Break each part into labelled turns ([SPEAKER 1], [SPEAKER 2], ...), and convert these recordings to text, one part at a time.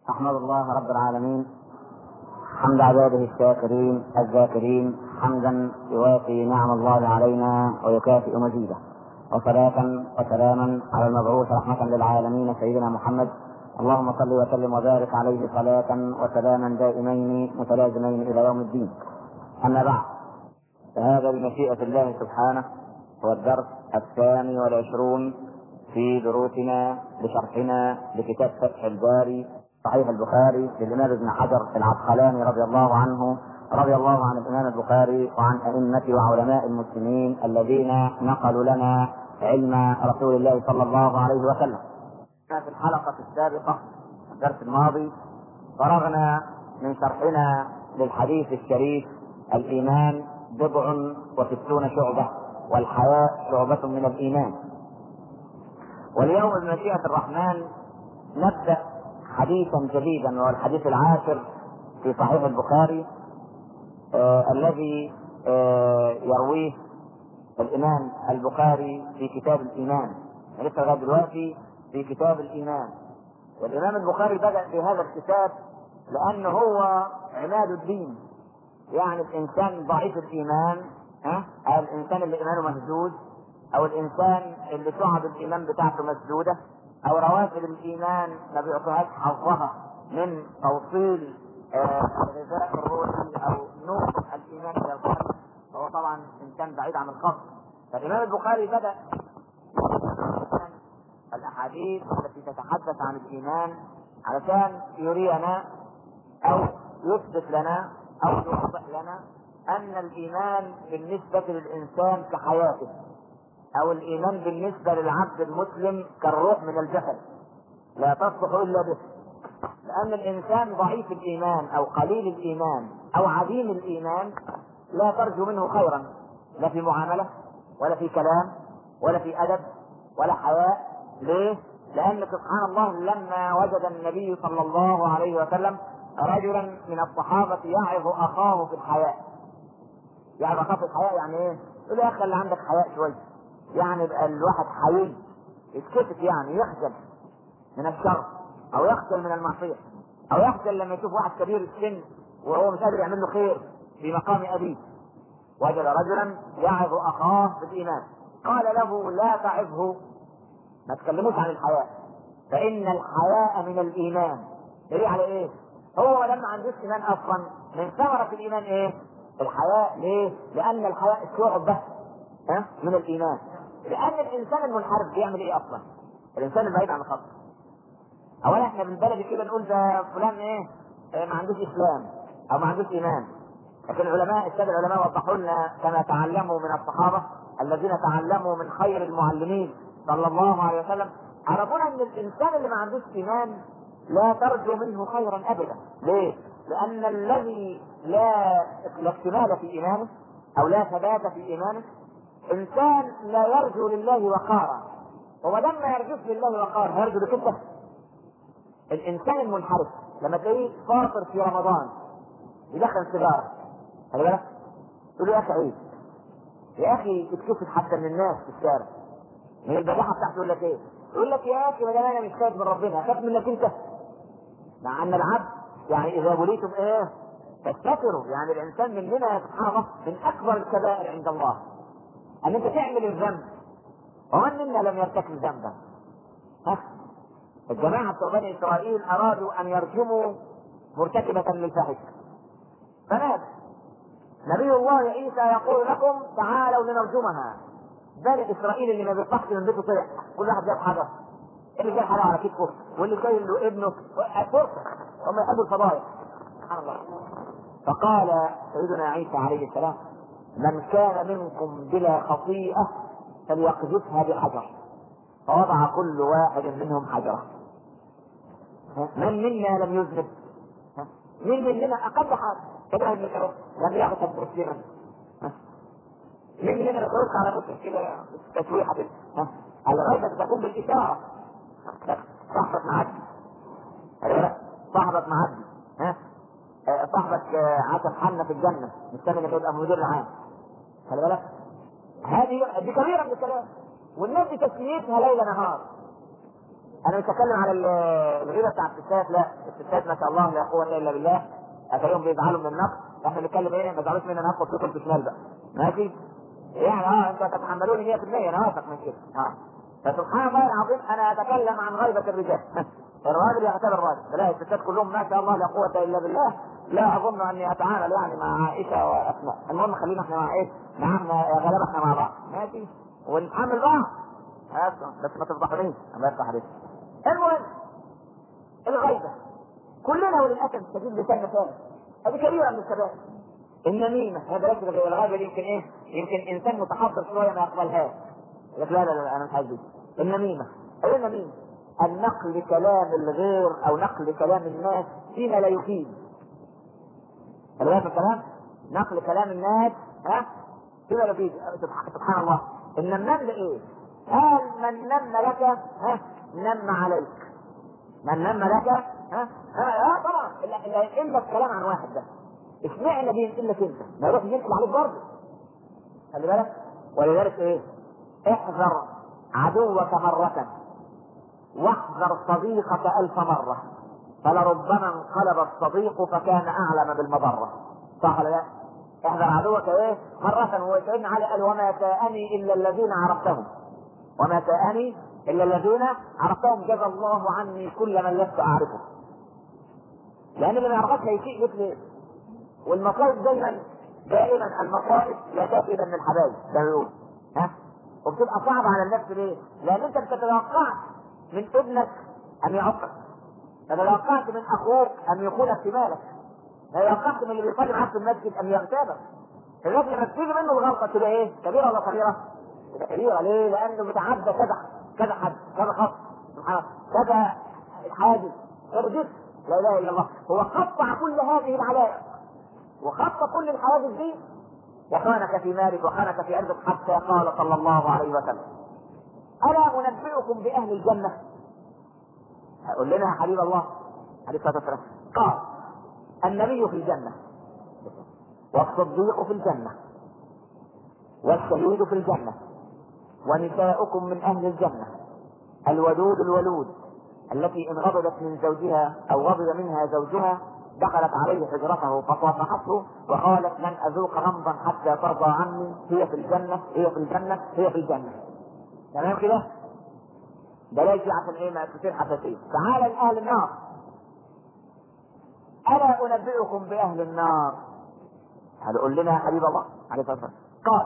[SPEAKER 1] أحمد الله رب العالمين حمد عباده الشاكرين الذاكرين حمدا يوافي نعم الله علينا ويكافئ مزيده، وصلاة وسلاما على المبعوث رحمة للعالمين سيدنا محمد. اللهم صل وسلم وبارك عليه صلاة وسلاما دائمين متلازمين إلى يوم الدين. أما بعد، فهذا بمشيئة الله سبحانه هو الدرس 22 في دروسنا لشرحنا لكتاب فتح الباري صحيح البخاري للإمام ابن حجر العسقلاني رضي الله عنه، رضي الله عن الإمام البخاري وعن أئمة وعلماء المسلمين الذين نقلوا لنا علم رسول الله صلى الله عليه وسلم. في الحلقة السابقة الدرس الماضي فرغنا من شرحنا للحديث الشريف الإيمان 67 شعبة والحياء شعبة من الإيمان. واليوم بمشيئة الرحمن نبدأ حديثا جديدا، وهو الحديث العاشر في صحيح البخاري الذي يرويه الإمام البخاري في كتاب الإيمان. لسه لغاية دلوقتي في كتاب الإيمان، والإمام البخاري بدأ في هذا الكتاب لأنه هو عماد الدين، يعني الإنسان ضعيف الإيمان أو الإنسان اللي إيمانه مهزوز، أو الإنسان اللي شعب الإيمان بتاعته مسدودة، أو روافد الإيمان ما بيعطوهاش حظها من توصيل الغذاء الروحي أو نور الإيمان إلى القلب، فهو طبعا إنسان بعيد عن الخط. فالإمام البخاري بدأ الأحاديث التي تتحدث عن الإيمان علشان يرينا أو يثبت لنا أو يوضح لنا أن الإيمان بالنسبة للإنسان كحياته، أو الإيمان بالنسبة للعبد المسلم كالروح من الجسد، لا تصلح إلا به. لأن الإنسان ضعيف الإيمان أو قليل الإيمان أو عديم الإيمان لا ترجو منه خيرا، لا في معاملة ولا في كلام ولا في أدب ولا حياء. ليه؟ لأن سبحان الله لما وجد النبي صلى الله عليه وسلم رجلا من الصحابة يعظ أخاه في الحياء. يعظ أخاه في الحياء يعني إيه؟ يقول يا أخي اللي عندك حياء شوية، يعني يبقى الواحد حيي يتكسف، يعني يخجل من الشر او يخجل من المعصيه، او يخجل لما يشوف واحد كبير السن وهو مش قادر يعمل له خير في مقام ابيه. وجد رجلا يعظ اخاه بالايمان، قال له لا تعظه، ما تكلموش عن الحياء، فان الحياء من الايمان. دليل على ايه؟ هو لما عندوش ايمان اصلا من ثمره الايمان ايه؟ الحياء. ليه؟ لان الحياء شعبه من الايمان. لان الانسان المنحرف بيعمل ايه اصلا؟ الانسان البعيد عن الخط. اولا احنا بالبلد كده نقول ده فلان ايه؟ ما عندوش اسلام او ما عندوش ايمان. لكن العلماء الساده العلماء وضحوا لنا كما تعلموا من الصحابه الذين تعلموا من خير المعلمين صلى الله عليه وسلم، عرفونا ان الانسان اللي ما عندوش ايمان لا ترجو منه خيرا ابدا. ليه؟ لان الذي لا اكتمال في ايمانه او لا ثبات في ايمانه انسان لا يرجو لله وقارا. هو لما يرجوش لله وقارا هيرجو لك انت؟ الانسان المنحرف لما تلاقيه فاطر في رمضان يدخل سيجاره، خلي بالك، تقول له يا اخي عيب، يا اخي اتكسف حتى من الناس في الشارع من البجاحه بتاعته. يقول لك ايه؟ يقول لك يا اخي ما دام انا مش خايف من ربنا خاف منك انت. مع ان العبد يعني اذا بليتم ايه؟ فاستتروا. يعني الانسان مننا سبحان الله من اكبر الكبائر عند الله ان انت تعمل الذنب، ومن منا لم يرتكب ذنبا؟ الجماعه بتوع بني اسرائيل ارادوا ان يرجموا مرتكبه للفاحشه، فنادى نبي الله عيسى يقول لكم تعالوا لنرجمها. بني اسرائيل اللي ما بيطلعش من بيته طلع، كل واحد جاب حجر، اللي جاب حجر على كتفه واللي جاي له ابنه فرصه، هم يحبوا الفضائح سبحان الله. فقال سيدنا عيسى عليه السلام من كان منكم بلا خطيئة فليقذفها بحجر، فوضع كل واحد منهم حجرة. من منا لم يذنب؟ مين مننا أقل حاجة كده لم يغتب كثيرا؟ مين مننا يخرج على نفسه كده تسويحة الغيبة تكون بالإشارة. صاحبك معدي، صاحبك معدي، صاحبك عشان حنا في الجنة مستني انك تبقى مدير العام، خلي بالك، هذه دي كبيرة من الكلام، والناس دي تسميتها ليل نهار. انا مش هتكلم على الغيبه بتاع الستات، لا الستات ما شاء الله لا قوه الا بالله، هتلاقيهم بيزعلوا من النقد، احنا بنتكلم ايه؟ ما تزعلوش مننا نقد تدخل في شمال بقى، ماشي؟ يعني انتوا تتحملوني 100%، انا واثق من كده. فسبحان الله العظيم انا اتكلم عن غيبه الرجال. الراجل يعتبر راجل، لا الستات كلهم ما شاء الله لا قوه الا بالله. لا اظن اني اتعامل يعني مع عائشه واسماء. المهم خلينا احنا مع ايه؟ معانا غلابه احنا مع بعض، ماشي؟ ونتحمل بعض. بس ما تفضحونيش، الله يفتح عليك. المهم الغيبه كلنا وللاسف الشديد لسان ثاني، هذه كبيره من الشباب. النميمه، هذا ليس الغيبه دي يمكن ايه؟ يمكن انسان متحضر شويه ما يقبلهاش. يقول لا لا لا انا مش عايز دي. النميمه، ايه النميمه؟ النقل كلام الغير او نقل كلام الناس فيما لا يفيد. خلي بالك الكلام، نقل كلام الناس فيما لا يفيد. سبحان الله، النمام ده ايه؟ قال من نم لك نم عليك. من نم لك طبعا اللي هينقل لك كلام عن واحد ده اشمعنى بينقل لك انت؟ ما يروح ينقل عليك برضه. خلي بالك، ولذلك ايه؟ احذر عدوك مرة واحذر صديقك 1000 مرة، فلربما انقلب الصديق فكان اعلم بالمضرة. صح ولا لا؟ احذر عدوك ايه؟ مرة. وسيدنا علي قال وما ساءني الا الذين عرفتهم، وما ساءني الا الذين عرفتهم جزى الله عني كل من لست اعرفه. لان اللي ما يعرفك هيسيء مثل، والمصائب دائما المصائب لا تأتي من الحبايب زي ما بيقولوا. وبتبقى صعبة على النفس ليه؟ لأن أنت بتتوقعت من ابنك أن يعقك، تتوقعت من أخوك أن يخونك في مالك، تتوقعت من اللي بيصلي معاك في المسجد أن يغتابك. الراجل لما تيجي منه الغلطة تبقى إيه؟ كبيرة ولا صغيرة؟ تبقى كبيرة. ليه؟ لأنه متعدى كذا حد، كذا خط، سبحان الله، كذا حاجز، كذا جسم، لا إله إلا الله. هو قطع كل هذه العلائق وخط كل الحواجز دي وخانك في مالك وخانك في ارضك، حتى قال صلى الله عليه وسلم الا انبئكم باهل الجنه؟ قل لنا يا حبيب الله عليه الصلاه والسلام. قال النبي في الجنه، والصديق في الجنه، والشهيد في الجنه، ونساؤكم من اهل الجنه، الودود الولود التي ان غضبت من زوجها او غضب منها زوجها دخلت عليه حجرته فصافحته وقالت لن اذوق غمضا حتى ترضى عني، هي في الجنه هي في الجنه هي في الجنه. تمام كده؟ ده ليس عشان ايه؟ ما تصير حساسيه. تعالى لاهل النار، الا انبئكم باهل النار؟ هتقول لنا يا حبيب الله عليه الصلاه والسلام. قال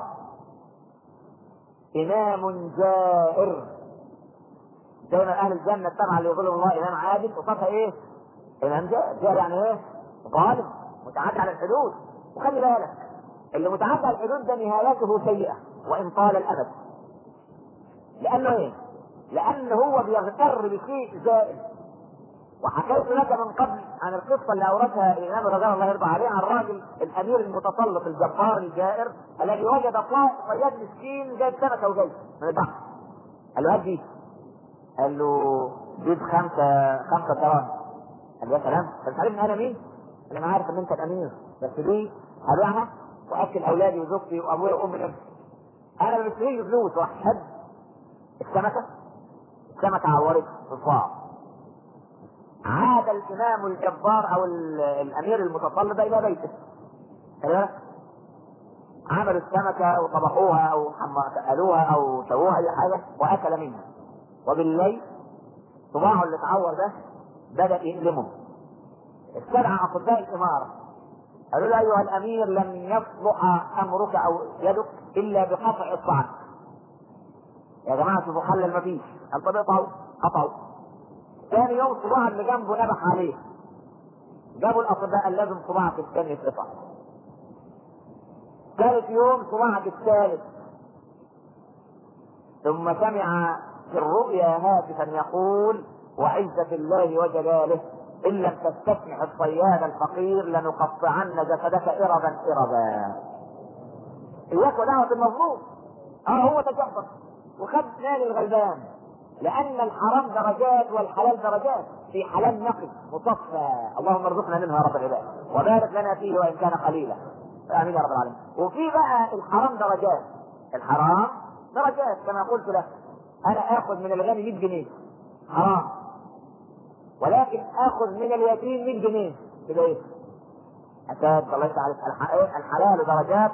[SPEAKER 1] امام جائر. دايما اهل الجنه طبعا اللي يقول الله امام عادل، وصفها ايه؟ امام جائر يعني ايه؟ ظالم متعدى على الحدود. وخلي بالك اللي متعدى على الحدود ده نهايته سيئه وان طال الابد. لانه ايه؟ لانه هو بيغتر بشيء زائد. وحكيت لك من قبل عن القصه اللي اوردها الامام رضي الله يرضى عليه عن الراجل الامير المتسلط الجبار الجائر الذي وجد صياد مسكين جايب سمكه وجاي من البحر. قال له هات دي، قال له جيب 5 دراهم. قال له يا سلام، انت عارف ان انا مين؟ قال انا عارف ان انت الامير، بس دي هبيعها واكل اولادي وزوجتي وابويا وامي نفسي. انا ما بشتريش فلوس. واحد السمكه عورت في الصاع. عاد الامام الجبار او الامير المتسلط الى بيته، عملوا السمكه وطبخوها او سالوها او سووها اي حاجه واكل منها. وبالليل صباعه اللي اتعور ده بدا يألمه. استدعى اطباء الاماره، قالوا له ايها الامير لن يصلح امرك او يدك الا بقطع الصعق. يا جماعه شوفوا حل مفيش. قال طب قطعوا. ثاني يوم صباع اللي جنبه نبح عليه. جابوا الاطباء قال لازم صباعك الثاني يتقطع. ثالث يوم صباعك الثالث. ثم سمع في الرؤيا هاتفا يقول وعزة الله وجلاله ان لم تستسمح الصياد الفقير لنقطعن جسدك اربا. اياك ودعوة المظلوم. هو تجبر وخد مال الغلبان، لان الحرام درجات والحلال درجات. في حلال نقي مصفى، اللهم ارزقنا منه يا رب العباد وبارك لنا فيه وان كان قليلا، امين يا رب العالمين. وفي بقى الحرام درجات. الحرام درجات كما قلت لك، انا اخذ من الغني 100 جنيه حرام، ولكن اخذ من اليتيم 100 جنيه كده ايه؟ أساد الله تعالى. الحلال درجات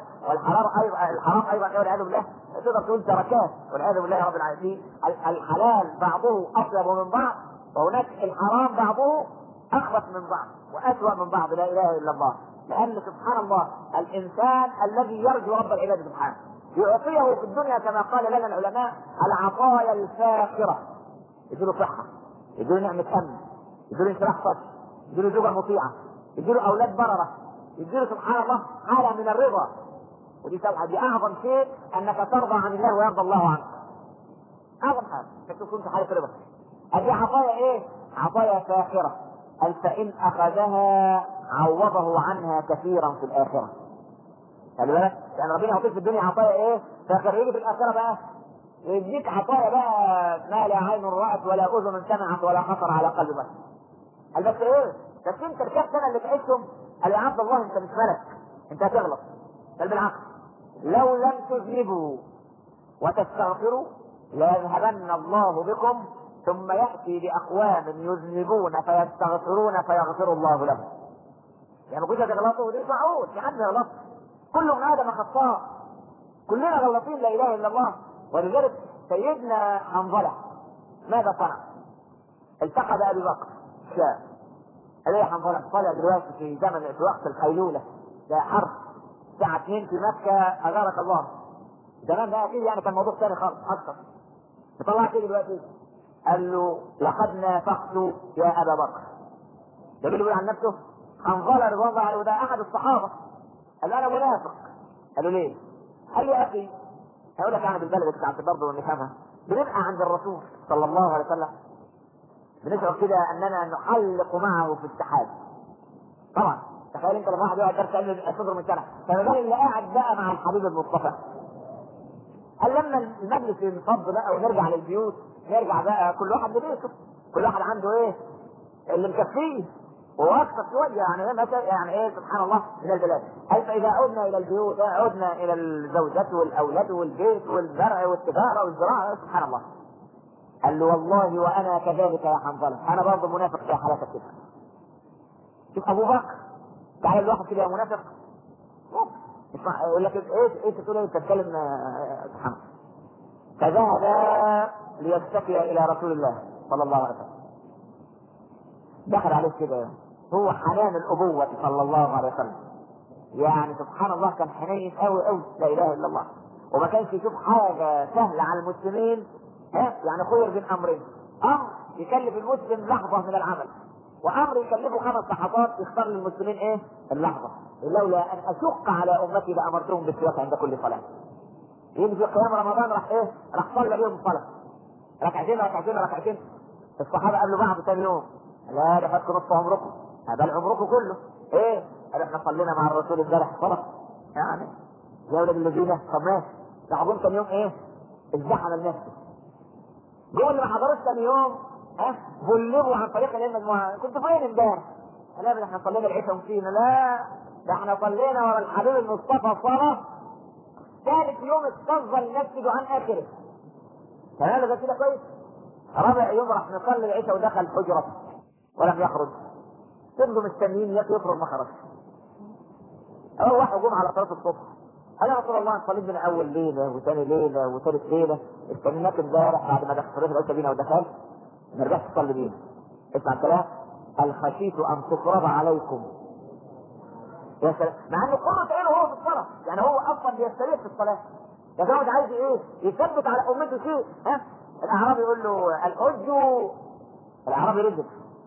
[SPEAKER 1] الحرام ايضا والعياذ بالله تقدر تقول دركات والعياذ بالله رب العالمين. الحلال بعضه اطيب من بعض، وهناك الحرام بعضه اخبث من بعض واسوأ من بعض، لا اله الا الله. لان سبحان الله الانسان الذي يرجو رب العباد سبحانه يعطيه في الدنيا كما قال لنا العلماء العطايا الفاخره، يديله صحه، يديله نعمه امن، يديله انشراح صدر، يديله زوجه مطيعه، يديله اولاد برره، يديله سبحان الله حاله من الرضا. ودي دي اعظم شيء انك ترضى عن الله ويرضى الله عنك. اعظم حاجه انك تكون في حاله رضا. هذه عطايا ايه؟ عطايا فاخره. قال فان اخذها عوضه عنها كثيرا في الاخره. خلي بالك يعني ربنا يعطيك في الدنيا عطايا ايه؟ فاخره، يجي في الاخره بقى يديك عطايا بقى ما لا عين رأت ولا اذن سمعت ولا خطر على قلب بشر. قال بس ايه؟ بس انت الكام سنه اللي تعيشهم قال يا عبد الله انت مش ملك، انت هتغلط. بل بالعكس لو لم تذنبوا وتستغفروا ليذهبن الله بكم ثم ياتي باقوام يذنبون فيستغفرون فيغفر الله لهم. يعني ما كنتش هتغلطوا ودي معقول في حد يغلط؟ كل من ادم خطاء، كلنا غلطين لا اله الا الله. ولذلك سيدنا حنظله ماذا صنع؟ التقى بابي بكر شاء قال يا حنظله طالع دلوقتي في زمن في وقت القيلوله، ده حرب الساعه 2 في مكه اجارك الله. زمان بقى اكيد يعني كان موضوع ثاني خالص اكثر. فطلع كده دلوقتي قال له لقد نافقت يا ابا بكر. ده بيقول عن نفسه حنظله رضوان الله عليه، وده احد الصحابه. قال له انا منافق. قال له ليه؟ قال له يا اخي هقول لك يعني بالبلد بتاعت برضه نفهمها. بنبقى عند الرسول صلى الله عليه وسلم بنشعر كده اننا نحلق معه في السحاب. طبعا تخيل انت لما واحد يقعد درس علم صدر من سنه، فما بالك اللي قاعد بقى مع الحبيب المصطفى. قال لما المجلس ينفض بقى ونرجع للبيوت، نرجع بقى كل واحد لبيته، كل واحد عنده ايه اللي مكفيه واكثر شويه يعني مثلا يعني ايه سبحان الله من البلاد. قال فاذا عدنا الى البيوت عدنا الى الزوجات والاولاد والبيت والزرع والتجاره والزراعه سبحان الله. قال له والله وانا كذلك يا حنظله، انا برضه منافق في حالتك كده. شوف ابو بكر تعالى الواحد كده يا منافق اسمع يقول لك ايه تقول ايه تتكلم محمد. فذهب ليشتكي الى رسول الله صلى الله عليه وسلم. دخل عليه كده هو حنان الابوه صلى الله عليه وسلم. يعني سبحان الله كان حنين قوي قوي لا اله الا الله. وما كانش يشوف حاجه سهله على المسلمين يعني خير بين امرين. امر يكلف المسلم لحظه من العمل، وامر يكلفه 5 لحظات يختار للمسلمين ايه؟ اللحظه. لولا ان اشق على امتي لامرتهم بالسواك عند كل صلاه. يجي في قيام رمضان راح ايه؟ راح صلى بيهم صلاه ركعتين. الصحابه قالوا بعض ثاني يوم لا ده فاتكم نصف عمركم، بل عمركم كله. ايه؟ قال احنا صلينا مع الرسول امبارح صلاه يعني يا ولد الذين. طب ماشي تعبون ثاني يوم ايه؟ ازدحم النفس. دول اللي ما حضروش ثاني يوم بلغوا عن طريق المجموعه كنت فين امبارح؟ لا ده احنا صلينا العشاء ومشينا. لا ده احنا صلينا ورا الحبيب المصطفى صلاه ثالث يوم استظل المسجد عن اخره. تمام ده كده كويس. رابع يوم راح نصلي العشاء ودخل حجرته ولم يخرج. فضلوا مستنيين يخرج ما خرج. اول واحد جم على صلاه الصبح قال يا رسول الله صليت بنا اول ليله وثاني ليله وثالث ليله، استنيناك امبارح بعد ما دخلت العشاء بينا ودخلت ما رجعتش تصلي بينا. اسمع الكلام قال خشيت ان تفرض عليكم. يا سلام مع انه قرة عينه هو في الصلاه، يعني هو اصلا بيستريح في الصلاه. يا جماعه عايز ايه؟ يثبت على امته شيء. الاعرابي يقول له الحج، الاعرابي رزق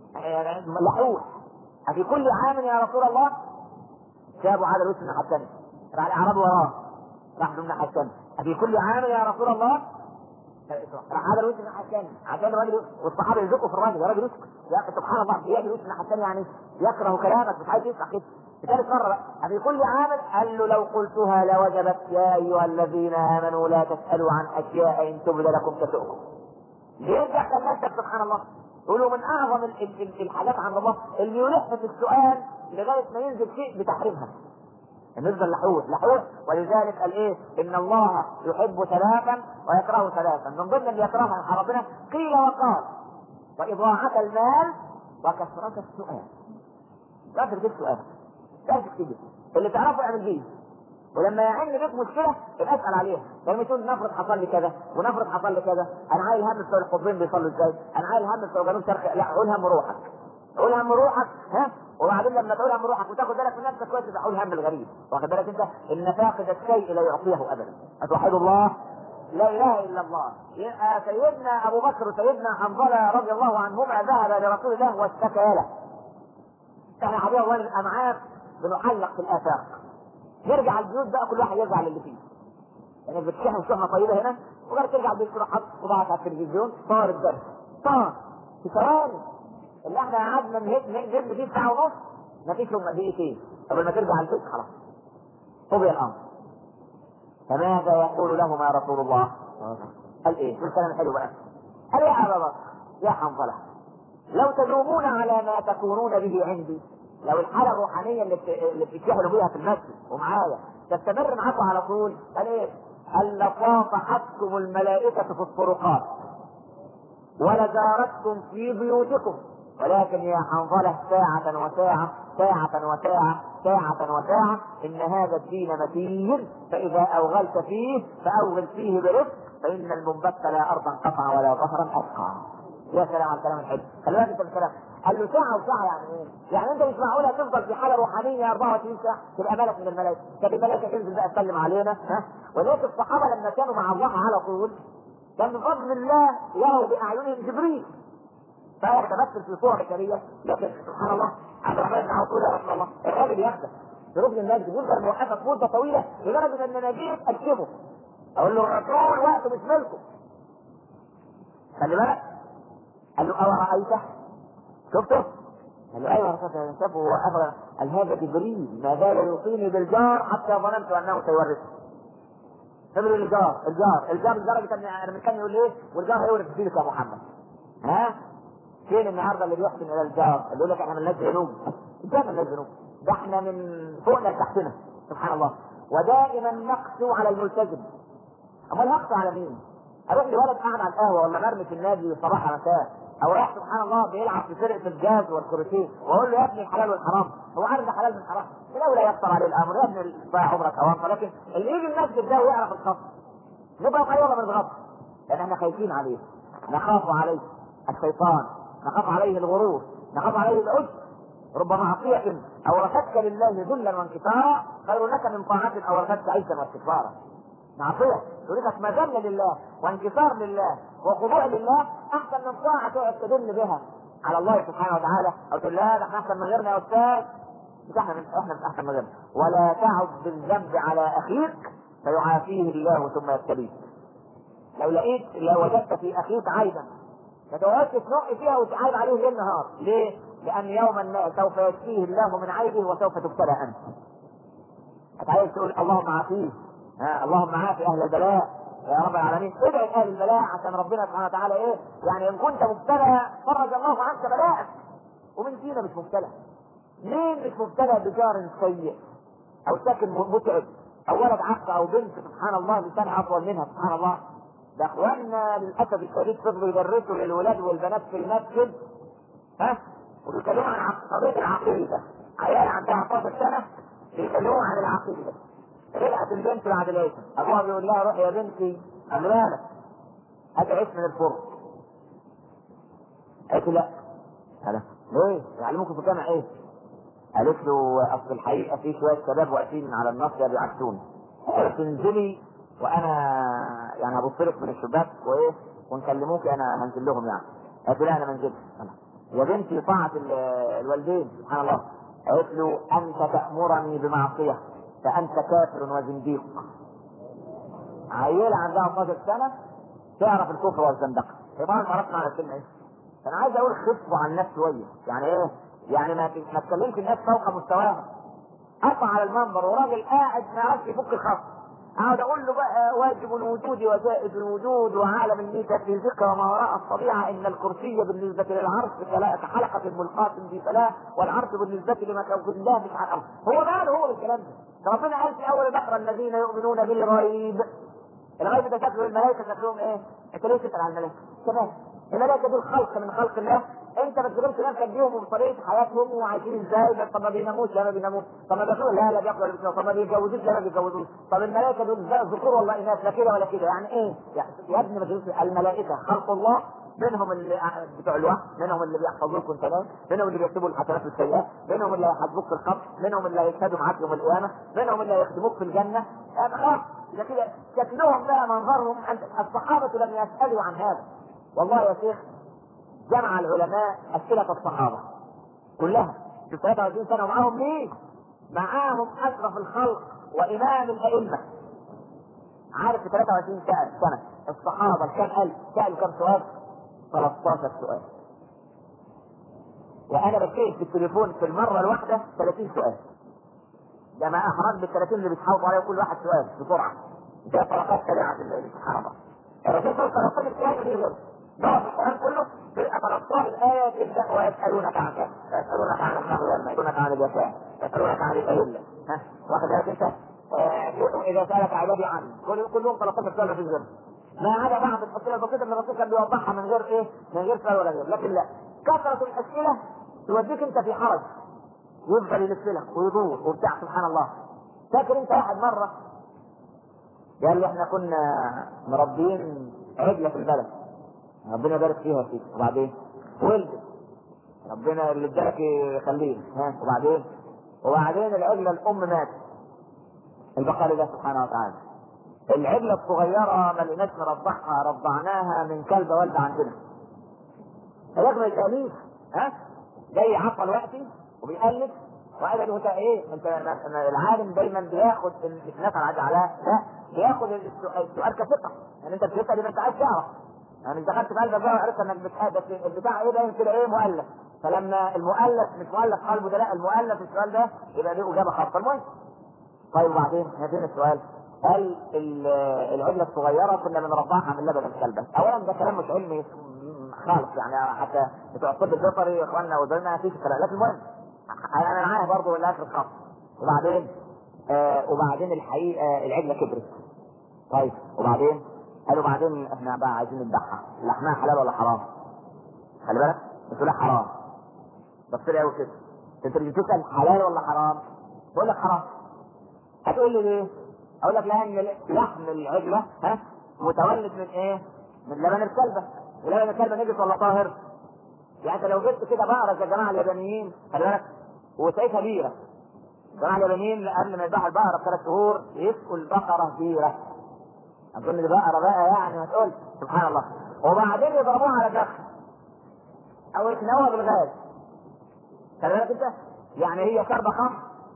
[SPEAKER 1] لحوح في كل عام يا رسول الله. جابوا على الوش الناحيه الثانيه راح الاعرابي وراه راح من الناحيه الثانيه في كل عام يا رسول الله. راح هذا الوش الناحيه الثانيه عشان الراجل والصحابه يزقوا في الراجل. يا راجل اسكت يا اخي سبحان الله بيعمل الوش الناحيه الثانيه يعني يكره كلامك مش عايز يسمع كده. ثالث مره بقى في كل عام قال له لو قلتها لوجبت يا ايها الذين امنوا لا تسالوا عن اشياء ان تبد لكم تسؤكم. يرجع كلامك سبحان الله. يقولوا من اعظم الحاجات عند الله اللي يلح في السؤال لغايه ما ينزل شيء بتحريمها. نفضل لحوح. ولذلك قال ايه؟ ان الله يحب ثلاثا ويكره ثلاثا. من ضمن اللي يكرهها ربنا قيل وقال. وإضاعة المال وكثرة السؤال. كثرة السؤال كده اللي تعرفه اعمل بيه، ولما يعين بيك مشكله يبقى اسال عليها. لما تقول نفرض حصل لي كذا ونفرض حصل لي كذا، انا عايل هم بتوع القطبين بيصلوا ازاي، انا عايل هم بتوع جنوب شرق، لا قول هم روحك، قول هم روحك. ها، وبعدين لما تقول هم روحك وتاخد بالك من نفسك كويس تبقى قول هم الغريب. واخد بالك انت ان فاقد الشيء لا يعطيه ابدا. اتوحد الله، لا اله الا الله. سيدنا ابو بكر وسيدنا حنظله رضي الله عنهما ذهبا لرسول الله واشتكى له. احنا حبيب الله الامعاء بنحلق في الافاق، نرجع البيوت بقى كل واحد يرجع للي فيه. يعني بتشحن شحنه طيبه هنا وقال ترجع البيت تروح حط صباعك على التلفزيون طار الدرس طار في ثواني. اللي احنا قعدنا نهد فيه ساعه ونص مفيش لهم دقيقتين قبل ما ترجع البيت خلاص قضي الامر. فماذا يقول لهما رسول الله؟ قال ايه؟ قال كلام حلو بقى. قال يا ابا بكر يا حنظله لو تدومون على ما تكونون به عندي، لو الحالة الروحانية اللي بتتجاهلوا بيها في المسجد ومعايا تستمر معاكم على طول، قال ايه؟ قال لصافحتكم الملائكة في الطرقات ولزارتكم في بيوتكم، ولكن يا حنظلة ساعة وساعة ساعة وساعة ساعة وساعة، إن هذا الدين متين، فإذا أوغلت فيه فأوغل فيه برفق، فإن المنبت لا أرضا قطع ولا ظهرا أبقى. يا سلام على الكلام الحلو. خلي بالك انت بالكلام. قال له ساعه وساعه يعني ايه؟ يعني انت مش معقول هتفضل في حاله روحانيه 24 ساعه تبقى ملك من الملائكه، طب الملائكه تنزل بقى تسلم علينا ها؟ ولذلك الصحابه لما كانوا مع الله على طول كان من فضل الله يروا باعينهم جبريل فيتمثل في صوره بشريه، لكن سبحان الله عبد الرحمن بن عوف يا رسول الله الراجل يخدم في ركن المسجد يفضل موقفك مده طويله لدرجه ان انا جيت اكتبه اقول له طول وقته مش ملكه. خلي بالك. قال له أو رأيته؟ شفته؟ قال له أيوه رأيته. شافه وقف. قال هذا جبريل ما زال يوصيني بالجار حتى ظننت أنه سيورثه. فبيقول الجار لدرجة أن كان يقول إيه؟ والجار هيورث فيك يا محمد. ها؟ فين النهارده اللي بيحسن إلى الجار؟ اللي يقول لك إحنا مالناش ذنوب. إزاي مالناش ذنوب؟ ده إحنا من فوقنا لتحتنا سبحان الله. ودائما نقسو على الملتزم. أمال هقسو على مين؟ اروح لولد قاعد على القهوه ولا مرمي في النادي صباح مساء، او راح سبحان الله بيلعب في فرقه الجاز والكروسيه واقول له يا ابني الحلال والحرام، هو عارف ده حلال من حرام؟ الاولى يخطر عليه الامر يا ابني ضيع عمرك اوامر، لكن اللي يجي المسجد ده ويعرف الخط نبقى قريبه من الغضب لان احنا خايفين عليه، نخاف عليه الشيطان، نخاف عليه الغرور، نخاف عليه العجب. رب معصيه اورثتك لله ذلا وانكسارا خير لك من طاعه اورثتك عيشا واستكبارا. معصيه تريدك مذله لله وانكسار لله وخضوع لله احسن من طاعه تقعد تدل بها على الله سبحانه وتعالى او تقول لا ده احنا احسن من غيرنا يا استاذ، مش احنا مش احسن من غيرنا. ولا تعد بالذنب على اخيك فيعافيه الله ثم يبتليك. لو وجدت في اخيك عيبا ما تقعدش تنق فيها وتعايب عليه ليل نهار. ليه؟ لان يوما ما سوف يكفيه الله من عيبه وسوف تبتلى انت. هتعايز تقول اللهم عافيه، اللهم عافي اهل البلاء يا رب العالمين، ادعي اهل البلاء عشان ربنا سبحانه وتعالى ايه؟ يعني ان كنت مبتلى فرج الله عنك بلاءك. ومن فينا مش مبتلى؟ مين مش مبتلى بجار سيء او ساكن متعب او ولد عق او بنت سبحان الله لسان اطول منها سبحان الله؟ ده اخواننا للاسف الشديد فضلوا يدرسوا للولاد والبنات في المسجد وبيتكلموا عن قضيه العقيده. عيال عندها 11 سنه بيتكلموا عن العقيده. رجعت البنت بعد العشاء ابوها بيقول لها روحي يا بنتي خلي بالك هات عيش من الفرن. قالت لا. قال ليه؟ يعلموكم في الجامع ايه؟ قالت له اصل الحقيقه في شويه شباب واقفين على الناصيه بيعكسوني. قالت تنزلي وانا يعني هبص لك من الشباك وايه ونكلموك انا هنزل لهم يعني. قالت لا انا ما نزلتش. يا بنتي طاعه الوالدين سبحان الله. قالت له انت تامرني بمعصيه فانت كافر وزنديق. عيله عندها 12 سنه تعرف الكفر والزندقه. طبعا عرفنا على الكلمه ايه؟ انا عايز اقول خفوا عن الناس شويه. يعني ايه؟ يعني ما تكلمش الناس فوق مستواهم. اطلع على المنبر وراجل قاعد ما يعرفش يفك الخط اقعد اقول له بقى واجب الوجود وزائد الوجود وعالم الميتافيزيقا وما وراء الطبيعه ان الكرسي بالنسبه للعرش كحلقه ملقاة في فلاه والعرش بالنسبه لمكوك الله مش على الارض. هو ماله هو بالكلام ده؟ ربنا قال في اول البقره الذين يؤمنون بالغيب. الغيب ده شكله الملائكه شكلهم ايه؟ انت ليه تسال عن الملائكه؟ تمام الملائكه دول خلق من خلق الله، انت ما تقدرش نفسك بيهم وبطريقه حياتهم وعايشين ازاي. طب ما بيناموش؟ لا ما بيناموش. طب ما بياكلوا؟ لا لا بياكلوا ولا بياكلوا. طب ما بيتجوزوش؟ لا ما بيتجوزوش. طب الملائكه دول ذكور ولا اناث؟ لا كده ولا كده. يعني ايه؟ يعني يا ابني ما تقولش الملائكه خلق الله، منهم اللي بتوع الوحي، منهم اللي بيحفظوك وانت نايم، منهم اللي بيكتبوا الحسنات والسيئات، منهم اللي هيحاسبوك في القبر، منهم اللي هيشهدوا معاك يوم القيامه، منهم اللي هيخدموك في الجنه. خلاص اذا كده شكلهم بقى منظرهم. الصحابه لم يسالوا عن هذا. والله يا شيخ جمع العلماء اسئله الصحابه كلها في 23 سنه، ومعاهم مين؟ معاهم اشرف الخلق وامام الائمه. عارف في 23 سنه الصحابه كم سالوا كم سؤال؟ 13 سؤال. وانا بتكلم في التليفون في المره الواحده 30 سؤال. ده ما احرج بال30 اللي بيتحاولوا عليه كل واحد سؤال بسرعه. ده طرقات سريعه الصحابه. الرسول صلى الله عليه وسلم ضرب القران كله في 13 ايه تبدا ويسالونك عن كذا، يسالونك عن الخمر والميت، يسالونك عن الزكاه، يسالونك عن الاهله. واخد بالك انت؟ اذا سالك عبادي عني كلهم 13 سؤال في الجنه. ما عدا بعض الاسئله البسيطه اللي الرسول كان بيوضحها من غير ايه؟ من غير سؤال ولا غير. لكن لا، كثره الاسئله توديك انت في حرج، يفضل يلف لك ويدور وبتاع. سبحان الله. فاكر انت واحد مره قال لي احنا كنا مربين عجله في البلد، ربنا يبارك فيها فيك، وبعدين ولدت، ربنا اللي اداك يخليه، وبعدين العجله الام ماتت، البقره ده سبحانه وتعالى. العجله الصغيره ما لقيناش نرضعها، رضعناها من كلبه والده عندنا. فياكل التاليف جاي عطل وقتي وبيقلب وقال له انت ايه؟ انت العالم دايما بياخد الناس على لا بياخد السؤال كثقه. يعني انت بتسال يبقى انت عايز تعرف. يعني دخلت في قلبك بقى وعرفت انك بتحدث البتاع ايه باين كده ايه مؤلف. فلما المؤلف مش مؤلف قلبه ده، لا المؤلف السؤال ده يبقى ليه اجابه خاصه. المهم طيب وبعدين فين السؤال؟ قال العجله الصغيره كنا بنرضعها من لبن الكلبه. اولا ده كلام مش علمي خالص، يعني حتى بتوع الطب البيطري يا اخواننا وزمايلنا ما فيش كلام. لكن المهم انا معايا برضه الاخر خاص. وبعدين الحقيقه العجله كبرت. طيب وبعدين قالوا بعدين احنا بقى عايزين نذبحها، لحمها حلال ولا حرام؟ خلي بالك بتقول لك حرام. بص لي قوي كده، انت بتسال حلال ولا حرام؟ بقول لك حرام. هتقول لي ليه؟ اقول لك لان لحم العجله متولد من ايه؟ من لبن الكلبه، ولبن الكلبه نجس ولا طاهر؟ يعني انت لو جبت كده بقره زي الجماعه اليابانيين خلي بالك وسايتها بيره، الجماعه اليابانيين قبل ما يذبحوا البقره ب3 شهور يسقوا البقره بيره. اظن دي بقره بقى يعني هتقول سبحان الله. وبعدين يضربوها على دخل او يخنقوها بالغاز. خلي بالك انت يعني هي شربه خمر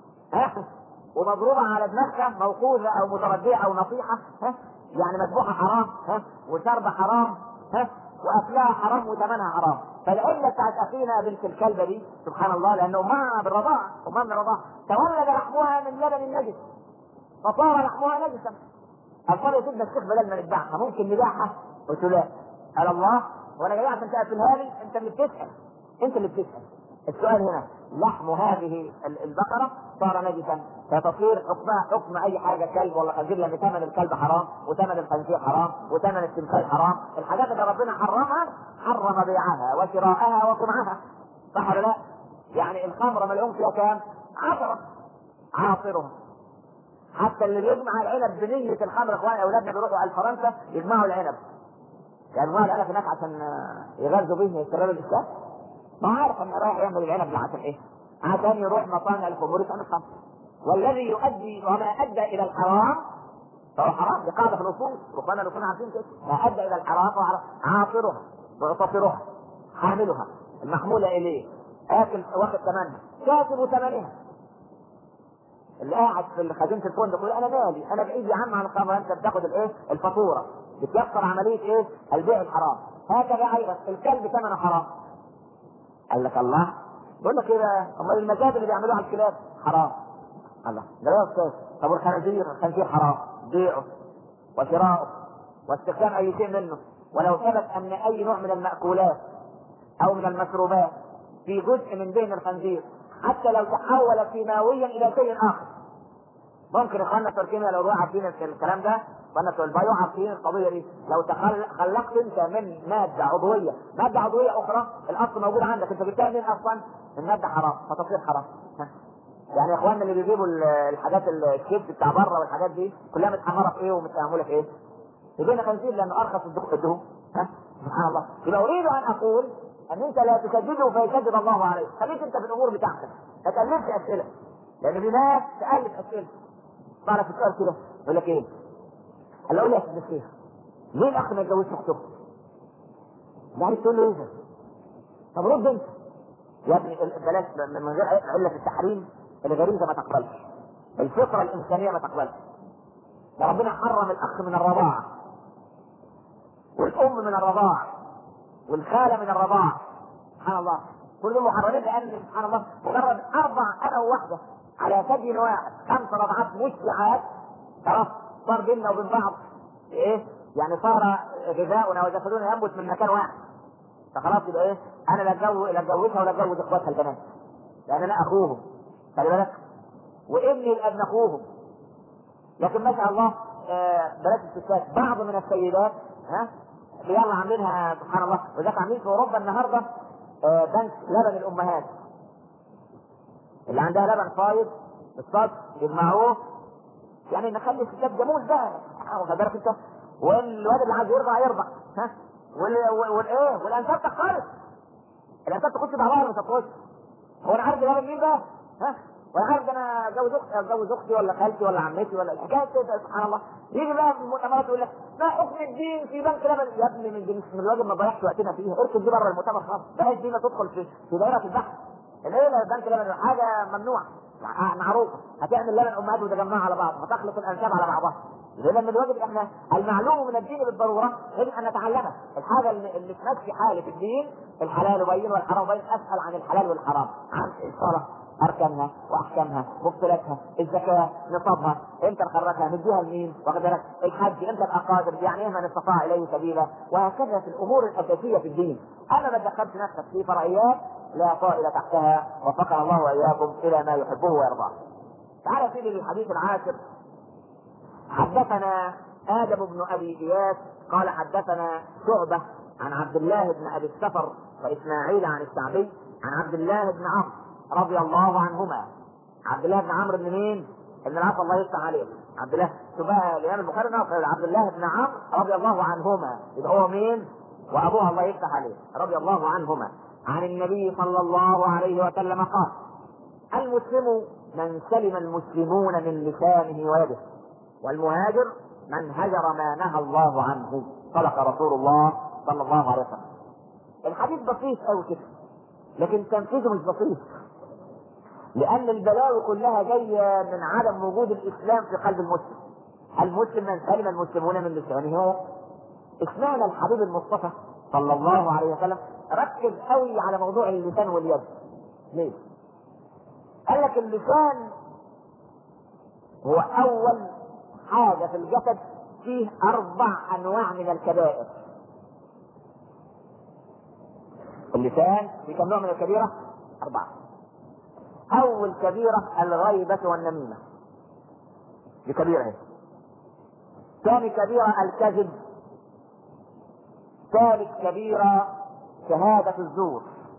[SPEAKER 1] ومضروبه على دماغها موقوذه او مترديه او نصيحه يعني مذبوحه حرام وشربه حرام واكلها حرام وثمنها حرام. فالعله بتاعت اخينا بنت الكلبه دي سبحان الله لانه امها بالرضاعه، تولد لحمها من لبن النجس فصار لحمها نجسا. قال يا سيدنا الشيخ بدل ما نذبحها ممكن نبيعها؟ قلت له لا. قال الله وانا جاي عشان تقفلها لي؟ انت اللي بتسال. السؤال هنا لحم هذه البقره صار نجسا فتصير حكمها حكم اي حاجه كلب ولا خنزير، لان ثمن الكلب حرام وثمن الخنزير حرام وثمن التمثال حرام. الحاجات اللي ربنا حرمها حرم بيعها وشراءها وصنعها، صح ولا لا؟ يعني الخمره ملعون فيها كام؟ 10 عاصرها. حتى اللي بيجمع العنب بنية الخمر اخواني اولادنا بيروحوا على فرنسا يجمعوا العنب، يجمعوا العنب هناك عشان يغذوا به الشباب الاسلام. ما عارف انه رايح يعمل العنب عشان ايه؟ عشان يروح مصانع الخمور يعمل الخمر. والذي يؤدي وما ادى الى الحرام فهو حرام. دي قاعده في الاصول، واخوانا الاصول عارفين كده. ما ادى الى الحرام فهو حرام. عاصرها معتصرها حاملها المحموله اليه اكل واخد ثمنها كاتب ثمنها. اللي قاعد في خزينه الفندق يقول انا مالي، انا بعيد يا عم عن الخمر، انت بتاخد الايه؟ الفاتوره، بتيسر عمليه ايه؟ البيع الحرام. هكذا ايضا الكلب ثمنه حرام. قال لك الله بقول لك ايه بقى؟ امال المزاد اللي بيعملوه على الكلاب حرام. الله ده يا استاذ. طب الخنزير حرام بيعه وشراؤه واستخدام اي شيء منه، ولو ثبت ان اي نوع من المأكولات او من المشروبات في جزء من دهن الخنزير حتى لو تحول كيماويا الى شيء اخر. ممكن اخواننا التركيين لو روحوا عارفين الكلام ده وانا بتوع البايو عارفين القضيه دي. لو خلقت انت من ماده عضويه اخرى، الاصل موجود عندك، انت جبتها منين اصلا؟ من ماده حرام فتصير حرام. يعني يا اخواننا اللي بيجيبوا الحاجات الشيبس بتاع بره والحاجات دي كلها متحمره في ايه ومتعمله في ايه؟ يجينا خنزير لانه ارخص الدهون. سبحان الله. يبقى اريد ان اقول ان انت لا تسدده فيسدد الله عليك، خليك انت في الامور بتاعتك، ما تالفش اسئله، لان في ناس تالف اسئله. تعرف السؤال كده يقول لك ايه؟ قال له يا سيدي الشيخ ليه الاخ ما يتجوزش اخته؟ يعني تقول له ايه؟ طب رد انت يا ابني، بلاش من غير عله التحريم. الغريزه ما تقبلش، الفطره الانسانيه ما تقبلش. ده ربنا حرم الاخ من الرضاعه، والام من الرضاعه، والخاله من الرضاعه. سبحان الله، كلهم محرمين لان سبحان الله مجرد 4 انا وواحده على ثدي واحد 5 رضعات مشبعات، خلاص صار بيننا وبين بعض ايه؟ يعني صار غذاؤنا وجسدنا ينبت من مكان واحد. فخلاص يبقى ايه؟ انا لا اتجوزها ولا اتجوز اخواتها البنات، لان انا اخوهم، خلي بالك، وابني الابن اخوهم. لكن ما شاء الله بلاش الستات، بعض من السيدات يلا عاملينها سبحان الله، وذاك عاملين في اوروبا النهارده بنك لبن الامهات اللي عندها لبن فايض الصدر يجمعوه، يعني نخلي الستات جاموس بقى، واخد بالك انت، والواد اللي عايز يرضع والايه والانساب تختلف، الانساب تخش مع بعض ولا ما تخش؟ هو انا عارف لبن مين بقى؟ وانا عارف انا اتجوز اختي ولا خالتي ولا عمتي ولا الحكايه كده. سبحان الله، يجي بقى في المؤتمرات يقول لك ما حكم الدين في بنك لبن؟ يا ابني من الواجب ما تضيعش وقتنا فيها، اركن دي بره المؤتمر خالص، بحيث دي ما تدخل في دائره البحث. الايه بنك لبن حاجه ممنوعه معروفه، هتعمل لبن امهات وتجمعها على بعض، هتخلط الانساب على بعضها. اذا من الواجب احنا المعلوم من الدين بالضروره يجب ان نتعلمها. الحاجه اللي تمشي حالي في الدين، الحلال بين والحرام بين، اسال عن الحلال والحرام، عن الصلاه اركانها واحكامها مبطلاتها، الزكاه نصابها، امتى نخرجها نديها لمين، واخد بالك، الحج امتى الاقادر، يعني ايه من استطاع اليه سبيلا، وهكذا في الامور الاساسيه في الدين. انا ما دخلت نفسك في فرعيات لا طائل تحتها، وفقنا الله واياكم الى ما يحبه ويرضاه. تعالى سيدي للحديث العاشر. حدثنا ادم بن ابي اياس قال حدثنا شعبه عن عبد الله بن ابي السفر واسماعيل عن الشعبي عن عبد الله بن عمرو رضي الله عنهما. عبد الله بن عمرو بن مين؟ ابن العاص الله يفتح عليه. عبد الله شبه الامام البخاري نقل عبد الله بن عمرو رضي الله عنهما، يبقى هو مين؟ وابوه الله يفتح عليه رضي الله عنهما عن النبي صلى الله عليه وسلم قال: المسلم من سلم المسلمون من لسانه ويده، والمهاجر من هجر ما نهى الله عنه. صدق رسول الله صلى الله عليه وسلم. الحديث بسيط قوي كده، لكن تنفيذه مش بسيط، لان البلاوي كلها جايه من عدم وجود الاسلام في قلب المسلم. المسلم من سلم المسلمون من لسانه ويده. اشمعنى الحبيب المصطفى صلى الله عليه وسلم ركز قوي على موضوع اللسان واليد؟ ليه؟ قال لك اللسان هو اول حاجه في الجسد فيه 4 انواع من الكبائر. اللسان في كم نوع من الكبيره؟ 4. اول كبيره الغيبه والنميمه، دي كبيره هي. ثاني كبيره الكذب. ثالث كبيره شهاده الزور.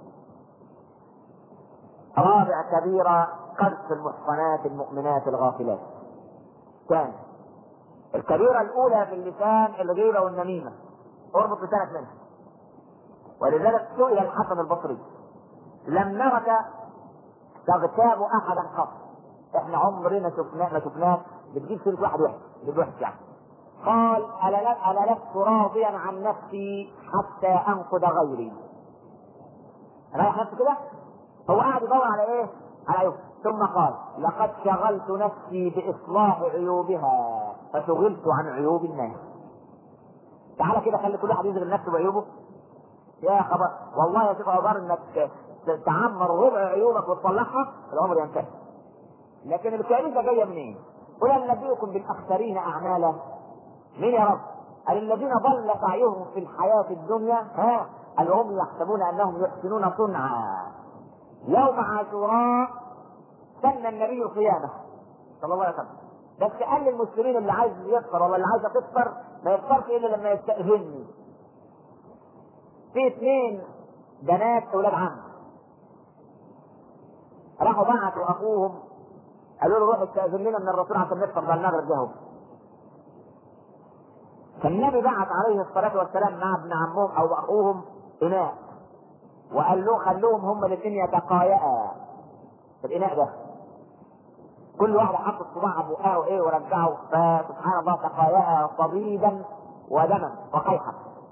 [SPEAKER 1] رابع كبيره قذف المحصنات المؤمنات الغافلات. ثاني الكبيره الاولى في اللسان الغيبه والنميمه، اربط لسانك منها. ولذلك سئل الحسن البصري: لم نرك تغتاب احدا قط، احنا عمرنا ما شفناك بتجيب سيره واحد وحش يعني. قال: الا لست راضيا عن نفسي حتى انقذ غيري. رايح نفسه كده، هو قاعد يدور على ايه؟ على عيوب. ثم قال: لقد شغلت نفسي باصلاح عيوبها فشغلت عن عيوب الناس. تعالى كده خلي كل واحد يشغل نفسه بعيوبه. يا خبر، والله يا شيخ عبار انك تعمر ربع عيوبك وتصلحها العمر ينتهي. لكن الكارثه جايه منين؟ قل نبئكم بالاخسرين اعمالا. مين يا رب؟ قال: الذين ضل سعيهم في الحياه الدنيا قال هم يحسبون انهم يحسنون صنعا. يوم عاشوراء سن النبي صيامه صلى الله عليه وسلم، بس قال للمسلمين اللي عايز يفطر ولا اللي عايزه تفطر ما يفطرش الا لما يستأذنني. في 2 بنات اولاد عم راحوا بعتوا اخوهم قالوا له روح استأذن لنا من الرسول عشان نفطر بقى المغرب جاهم. فالنبي بعت عليه الصلاه والسلام مع ابن عمهم او اخوهم اناء وقال له خلوهم هم الاثنين يتقايأ في الاناء ده، كل واحد حط الصباع بقاه ايه ورجعه، فسبحان الله تقايأ صديدا ودما وقيحا.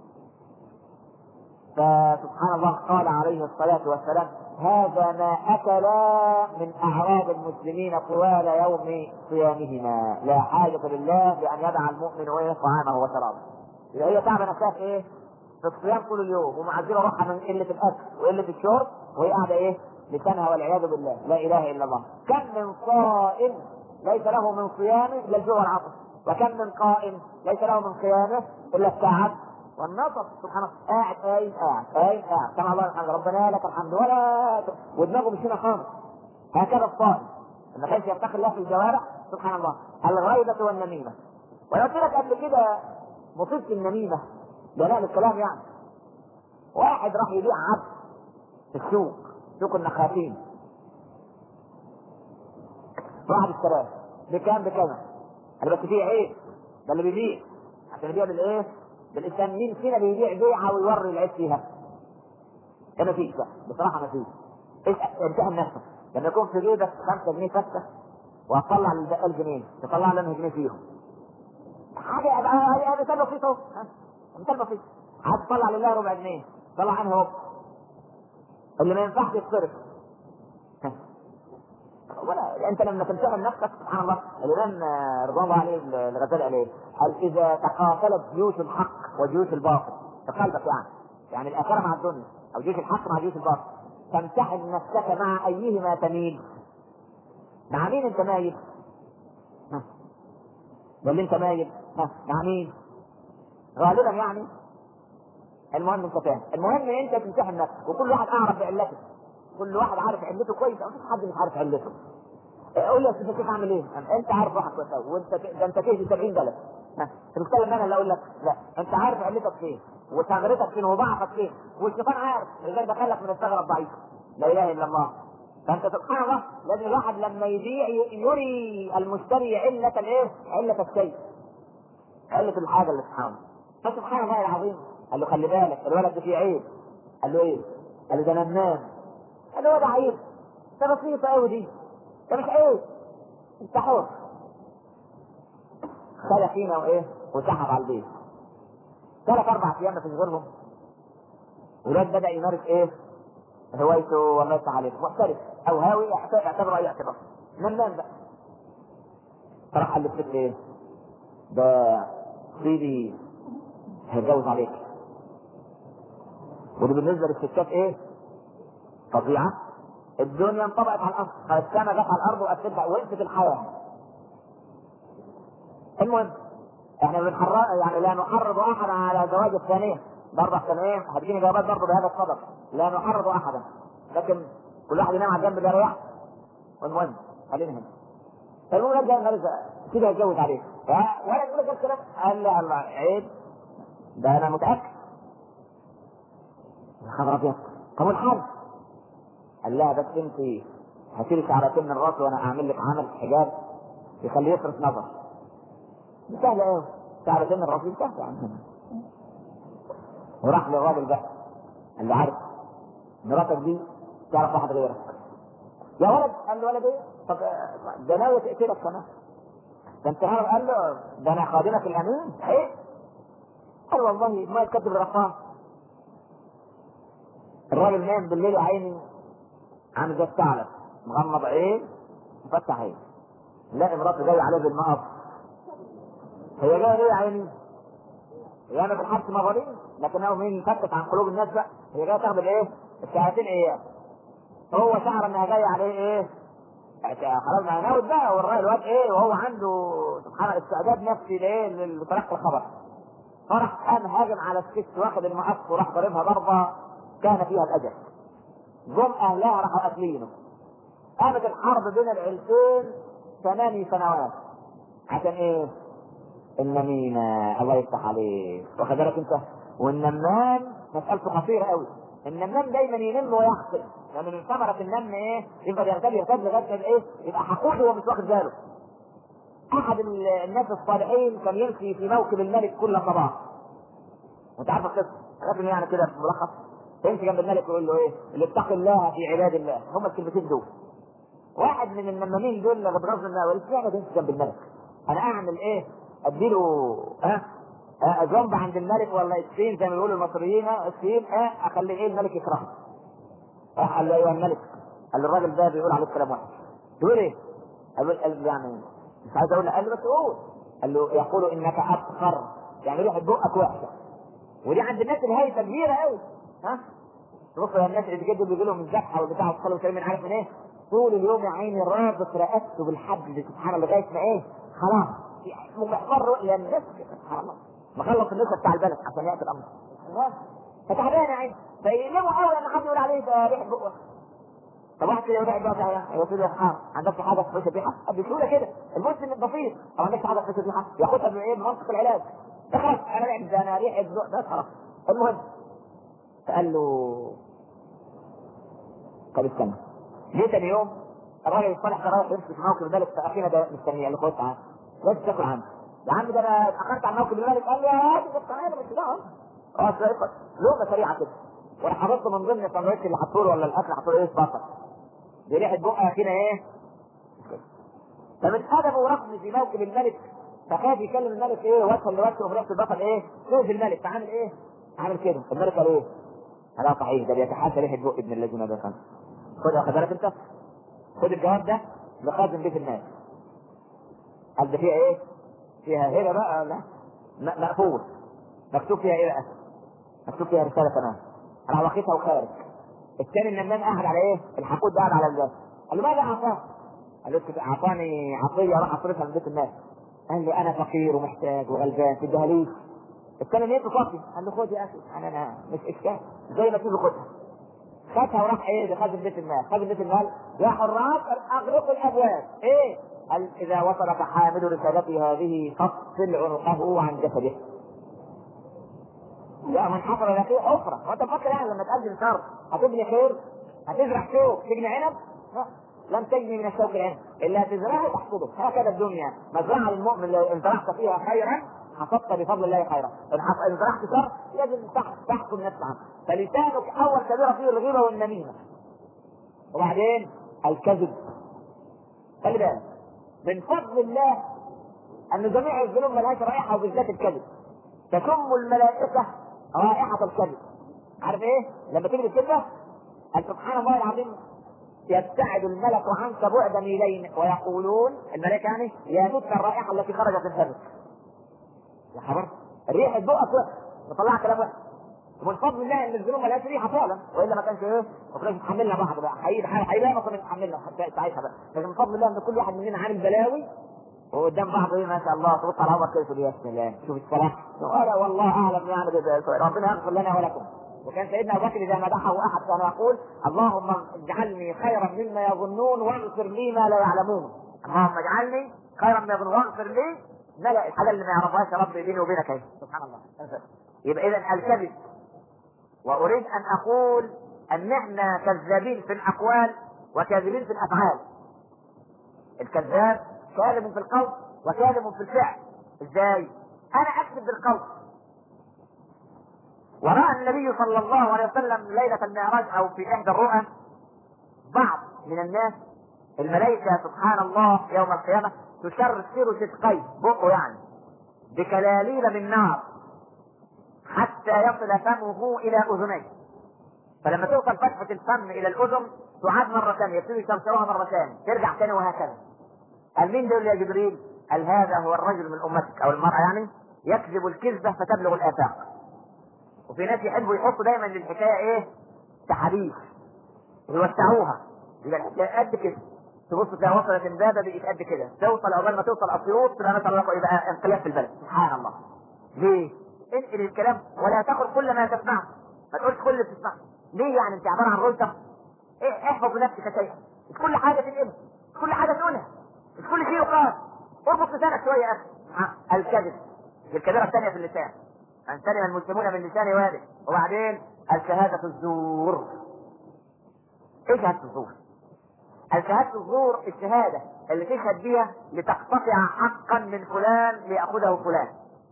[SPEAKER 1] فسبحان الله قال عليه الصلاة والسلام هذا ما أكلا من أعراض المسلمين طوال يوم صيامهما، لا حاجة لله بأن يدع المؤمن طعامه وشرابه. إذا هي تعب نفسها في إيه؟ في الصيام طول اليوم ومعذبة روحها من قلة الأكل وقلة الشرب وهي قاعدة إيه؟ لسانها والعياذ بالله لا إله إلا الله. كم من صائم ليس له من صيامه إلا الجوع والعطش، وكم من قائم ليس له من قيامه إلا التعب والنصر. سبحان الله قاعد قاعد كما الله الحمد ربنا لك الحمد ودماغه مش هنا خالص. هكذا الصائم ما كانش يتقي الله في الجوارح. سبحان الله الغيبة والنميمة. وانا قلت لك قبل كده مصيبة النميمة دلال الكلام يعني. واحد راح يبيع عبد في السوق، سوق النخاتين، واحد اشتراه بكام؟ قال بس فيه عيب، ده اللي بيبيع عشان يبيع بالايه؟ بالإنسان. مين فينا بيبيع بيعة ويوري العيب فيها؟ ده مفيش بقى بصراحة مفيش. امتحن نفسك لما يكون في جيبك 5 جنيه فكة وهتطلع للبقال جنيه تطلع له جنيه فيهم حاجة مثال بسيط اهو، مثال بسيط. هتطلع لله ربع جنيه طلع عنه هو اللي ما ينفعش يتصرف. ولا انت لما تمتحن نفسك سبحان الله الامام رضوان الله عليه الغزالي قال ايه؟ قال اذا تقاتلت جيوش الحق وجيوش الباطل في قلبك يعني الاخره مع الدنيا او جيوش الحق مع جيوش الباطل، تمتحن نفسك مع ايهما تميل؟ مع مين انت مايل؟ واللي انت مايل مع مين؟ غالبا يعني المهم انت فاهم. المهم ان انت تمتحن نفسك وكل واحد اعرف بعلته، كل واحد عارف علته كويس، او مفيش حد مش عارف علته. قول لي يا استاذ كيف اعمل ايه؟ انت عارف واحد كويس قوي وانت ده انت تهدي 70 بلد. تتكلم انا اللي اقول لك لا، انت عارف علتك فين وثغرتك فين وضعفك فين، والشيطان عارف ازاي دخلك من الثغره الضعيفه. لا اله الا الله. فانت سبحان الله لازم الواحد لما يبيع يري المشتري علة الايه؟ علة الشيء، علة الحاجه اللي تحاول. فسبحان الله العظيم قال له خلي بالك الولد ده فيه عيب. قال له ايه؟ قال له ده نمام. قال له ده عيب، ده بسيطه قوي دي، ده مش عيب، انت حر. خلى فينا وايه وسحب على البيت. 3-4 ايام ما فيش غيرهم. الولاد بدا يمارس ايه؟ هوايته والله يفتح عليه، محترف او هاوي اعتبره اي اعتبار. نمام بقى. فراح قال للست ايه؟ ده سيدي هيتجوز عليك. ودي بالنسبه للستات ايه؟ فظيعه. الدنيا انطبقت على الارض، فالسماء جت على الارض وقفلتها وقفت الحياه. المهم احنا يعني لا نحرض احدا على زواج الثانيه برضه عشان ايه؟ هتجيني جوابات برضه بهذا الصدد. لا نحرض احدا، لكن كل واحد ينام على الجنب اللي يريح. والمهم خلينا هنا. فالمهم جاي النهارده كده هيتجوز عليك ولا تقول لك الكلام؟ قال لا الله عيب، ده انا متاكد. يا خبر ابيض، طب والحل؟ قال لها بس انت هتشيلي شعرتين من راسي وانا اعمل لك عمل حجاب يخليه يصرف نظر. سهله ايه؟ شعرتين من راسي سهله يعني. وراح للراجل ده قال له عارف مراتك دي تعرف واحد غيرك يا ولد؟ قال له ولد ايه؟ طب ده ناوي تقتلك كمان. ده انت عارف؟ قال له ده انا خادمك الامين. ايه؟ قال والله ما يكذب الرقام. الراجل نام بالليل عيني عامل زي الثعلب، مغمض عين مفتح عين، لا مراته جايه عليه بالمقص. هي جايه ليه يا عيني؟ هي انا بالحبس مظالم، لكنه مين يفتت عن قلوب الناس بقى؟ هي جايه تاخد الايه؟ الساعتين ايام. هو شعر انها جايه عليه ايه؟ خلاص ما هناود بقى الواد ايه وهو عنده سبحان الله استعداد نفسي لايه؟ لتلقي الخبر. فراح قام هاجم على الست واخد المقص وراح ضربها ضربه كان فيها الاجل. جم اهلها راحوا قاتلينه. قامت الحرب بين العيلتين 8 سنوات. عشان ايه؟ النميمة. الله يفتح عليك، واخد بالك انت؟ والنمام مسألته خطيرة قوي. النمام دايما ينم ويحقد، لان من ثمرة النم ايه؟ يفضل يرتد لغاية ايه؟ يبقى حقود وهو مش واخد باله. احد الناس الصالحين كان يمشي في موكب الملك كل صباح. وانت عارف القصة، لكن يعني كده ملخص، يمشي جنب الملك ويقول له ايه؟ اللي اتقي الله في عباد الله، هم الكلمتين دول. واحد من النمامين دول اللي بتغض النار قال له تمشي جنب الملك، انا اعمل ايه؟ اديله جنب عند الملك ولا السين زي ما بيقولوا المصريين، السين اخلي ايه الملك يكرهه. قال له ايوه الملك. قال له الراجل ده بيقول عليك كلام وحش. تقول ايه؟ قال يعني مش عايز اقول. قال له بس قول. قال له يقول انك ابخر، يعني ريحه بقك وحشه. ودي عند الناس الهايفه كبيره قوي. بص يا الناس اللي كده بيجي لهم الذبحه والبتاع وصلوا من عارف من ايه؟ طول اليوم يا عيني رابط رقبته بالحبل سبحان الله لغايه ما ايه؟ خلاص محمر رؤيا الناس سبحان الله مخلص النسخه بتاع البلد عشان ياتي الامر. فتعبان يا عيني فيلموا قوي ان حد يقول عليه ده ريحه بقه. طب واحد كده يقول ريحه بقه يا سيدي يا سبحان عندك حاجه في وش الريحه؟ بسهوله كده المسلم البسيط او عندك حاجه في وش الريحه ياخدها بايه؟ بمنطق العلاج. ده خلاص انا ريحه بقه ده خلاص. المهم فقال له طب استنى. جه تاني يوم الراجل الصالح ده رايح يمسك موكب الملك فاخينا ده مستنيه. قال له خد تعالى لازم تاكل عندي يا عم ده انا اتاخرت عن موكب الملك. قال له يا راجل بس انا مش دعوه. لقمه سريعه كده وانا حضرت من ضمن السندوتش اللي حطوا له ولا الاكل حطوا له ايه؟ بصل. دي ريحه بقى اخينا ايه؟ فمن ادبه ورقم في موكب الملك فخاف يكلم الملك ايه؟ وجها لوجه وريحه البصل ايه؟ شوف الملك فعامل ايه؟ عامل كده. الملك قال ايه؟ لا صحيح ده بيتحاشى ريحه بق ابن الذين ده. خد واخد بالك انت؟ خد الجواب ده لخازن بيت الناس. قال ده فيها ايه؟ فيها هبه بقى ولا مقفول. مكتوب فيها ايه بقى؟ مكتوب فيها رساله كمان. انا واخدها وخارج. الثاني النمام قاعد على ايه؟ الحقود ده قاعد على الباب. قال له ماذا اعطاك؟ قال له اعطاني عطيه راح اصرفها من بيت الناس. قال له انا فقير ومحتاج وغلبان تديها لي. الثاني نيته صافي. قال له خد يا اخي انا مش اشكال زي ما تيجي خدها. خدها وراح ايه؟ لخازن بيت المال. خازن بيت المال يا حراس اغلقوا الابواب. ايه؟ قال اذا وصلك حامل رسالتي هذه فاصل عنقه عن جسده. لا من حفر لك حفره. وانت مفكر يعني لما تقدم شر هتبني خير؟ هتزرع شوك تجني عنب؟ لم تجني من الشوك العنب الا تزرعه تحصده. هكذا الدنيا مزرعه للمؤمن لو ان زرعت فيها خيرا حصدت بفضل الله خيرا. ان زرعت شر لازم تحكم نفسك عنه. فلسانك اول كبيره فيه الغيبه والنميمه. وبعدين الكذب. خلي بالك من فضل الله ان جميع الذنوب ملهاش رائحه وبالذات الكذب. تشم الملائكه رائحه الكذب. عارف ايه؟ لما تيجي الكذبه قال سبحان الله العظيم يبتعد الملك عنك بعد ميلين ويقولون الملائكه يعني يا تلك الرائحه التي خرجت من فمك. يا خبر ريحه بقك مطلع كلام وحش. ومن فضل الله ان الذنوب ملهاش ريحه فعلا والا ما كانش ايه؟ ما كناش نتحملنا بعض بقى. حقيقي ما كنا نتحملنا ساعتها بقى. لكن من فضل الله ان كل واحد مننا عامل بلاوي وقدام بعض ايه ما شاء الله تبص على عمر كده تقول يا سلام شوف الصلاح. قال والله اعلم يعني ربنا يغفر لنا ولكم. وكان سيدنا ابو بكر اذا مدحه احد كان يقول اللهم اجعلني خيرا مما يظنون واغفر لي ما لا يعلمون. اللهم اجعلني خيرا مما يظنون واغفر لي ما لا الحاجه اللي ما يعرفهاش يا رب بيني وبينك اهي. سبحان الله. يبقى اذا الكذب. واريد ان اقول ان احنا كذابين في الاقوال وكاذبين في الافعال. الكذاب كاذب في القول وكاذب في الفعل. ازاي؟ انا اكذب بالقول. ورأى النبي صلى الله عليه وسلم ليلة المعراج او في احدى الرؤى بعض من الناس الملائكة سبحان الله يوم القيامة تشرشر شدقيه بقه يعني بكلاليل من نار حتى يصل فمه الى اذنيه. فلما توصل فتحة الفم الى الاذن تعاد مرة ثانية يبتدي يشرشروها مرة ثانية ترجع ثاني وهكذا. قال مين دول يا جبريل؟ قال هذا هو الرجل من امتك او المرأة يعني يكذب الكذبة فتبلغ الافاق. وفي ناس يحبوا يحطوا دايما للحكاية ايه؟ تحديث يوسعوها يبقى الحكاية قد كده تبص تلاقي وصلت امبابة بقت قد كده توصل اول ما توصل اسيوط تبقى مثلا يبقى انقلاب في البلد. سبحان الله. ليه؟ انقل الكلام ولا تاخذ كل ما تسمعه. ما تقولش كل اللي تسمعه. ليه يعني انت عبارة عن رولتر؟ ايه احفظ بنفسك شيئا. مش كل حاجة تنقلها. مش كل حاجة تقولها. مش كل شيء يقال. اربط لسانك شويه يا اخي. الكذب الكبيره الثانيه في اللسان، ان سلم المسلمون من لسان واحد. وبعدين الشهاده الزور. ايه شهاده الزور؟ الشهاده الزور الشهاده اللي تشهد بيها لتقتطع حقا من فلان ليأخذه فلان.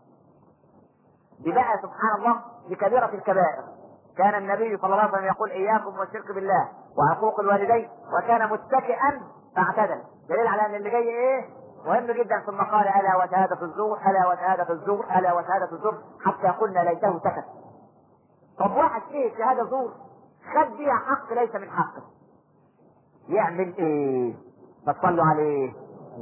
[SPEAKER 1] دي بقى سبحان الله دي كبيرة الكبائر. كان النبي صلى الله عليه وسلم يقول اياكم والشرك بالله وعقوق الوالدين، وكان متكئا فاعتدل، دليل على ان اللي جاي ايه مهم جدا. ثم قال الا وشهادة الزور، الا وشهادة الزور، الا وشهادة الزور، حتى قلنا ليته سكت. طب واحد فيه شهادة زور خد بيها حق ليس من حقه، يعمل ايه؟ بتصلوا عليه.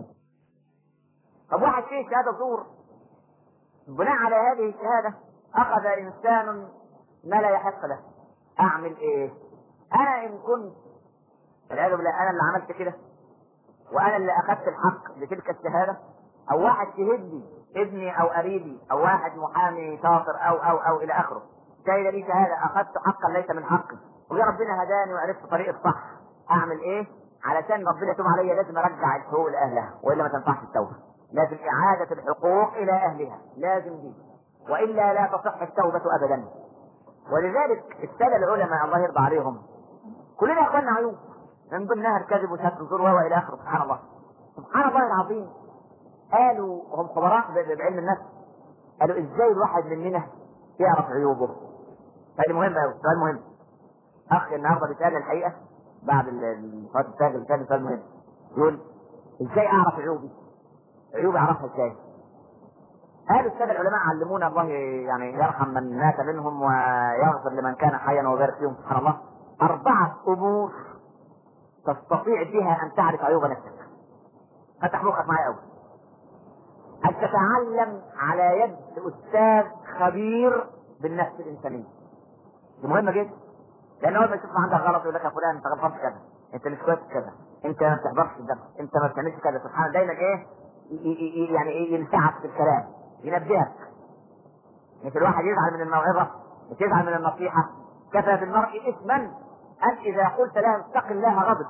[SPEAKER 1] طب واحد فيه شهادة زور بناء على هذه الشهادة اخذ انسان ما لا يحق له، اعمل ايه؟ انا ان كنت والعياذ بالله انا اللي عملت كده وانا اللي اخذت الحق بتلك الشهادة، او واحد شهد لي ابني او قريبي او واحد محامي شاطر او الى اخره شهد لي شهادة اخذت حقا ليس من حقي، ويا ربنا هداني وعرفت طريق الصح، اعمل ايه؟ علشان ربنا يتوب عليا لازم ارجع الحقوق لاهلها، والا ما تنفعش التوبة. لازم اعادة الحقوق الى اهلها، لازم دي، والا لا تصح التوبة ابدا. ولذلك السادة العلماء الله يرضى عليهم كلنا يا اخواننا عيوب، من ضمنها الكذب وشهادة الزور والى اخره. سبحان الله سبحان الله العظيم. قالوا هم خبراء بعلم النفس، قالوا ازاي الواحد مننا يعرف عيوبه؟ سؤال مهم قوي، سؤال مهم. اخ النهارده بيسال الحقيقه بعد الصلاه الفجر كان سؤال مهم، يقول ازاي اعرف عيوبي اعرفها ازاي؟ قالوا السادة العلماء علمونا الله يعني يرحم من مات منهم ويغفر لمن كان حيا ويبارك فيهم سبحان الله 4 امور تستطيع بها ان تعرف عيوب نفسك. فتح مخك معايا قوي. ان تتعلم على يد استاذ خبير بالنفس الانسانيه، دي مهمه جدا. لان اول ما يشوف عندك غلط يقول لك يا فلان انت غلطان في كذا، انت مش كويس في كذا، انت ما بتحضرش الدرس، انت ما بتعملش كذا. سبحان الله دايما ايه يعني ايه ينفعك في الكلام، ينبهك. مش الواحد يزعل من الموعظه، مش يزعل من النصيحه. كفى بالمرء اثما ان اذا قلت له اتق الله غضب.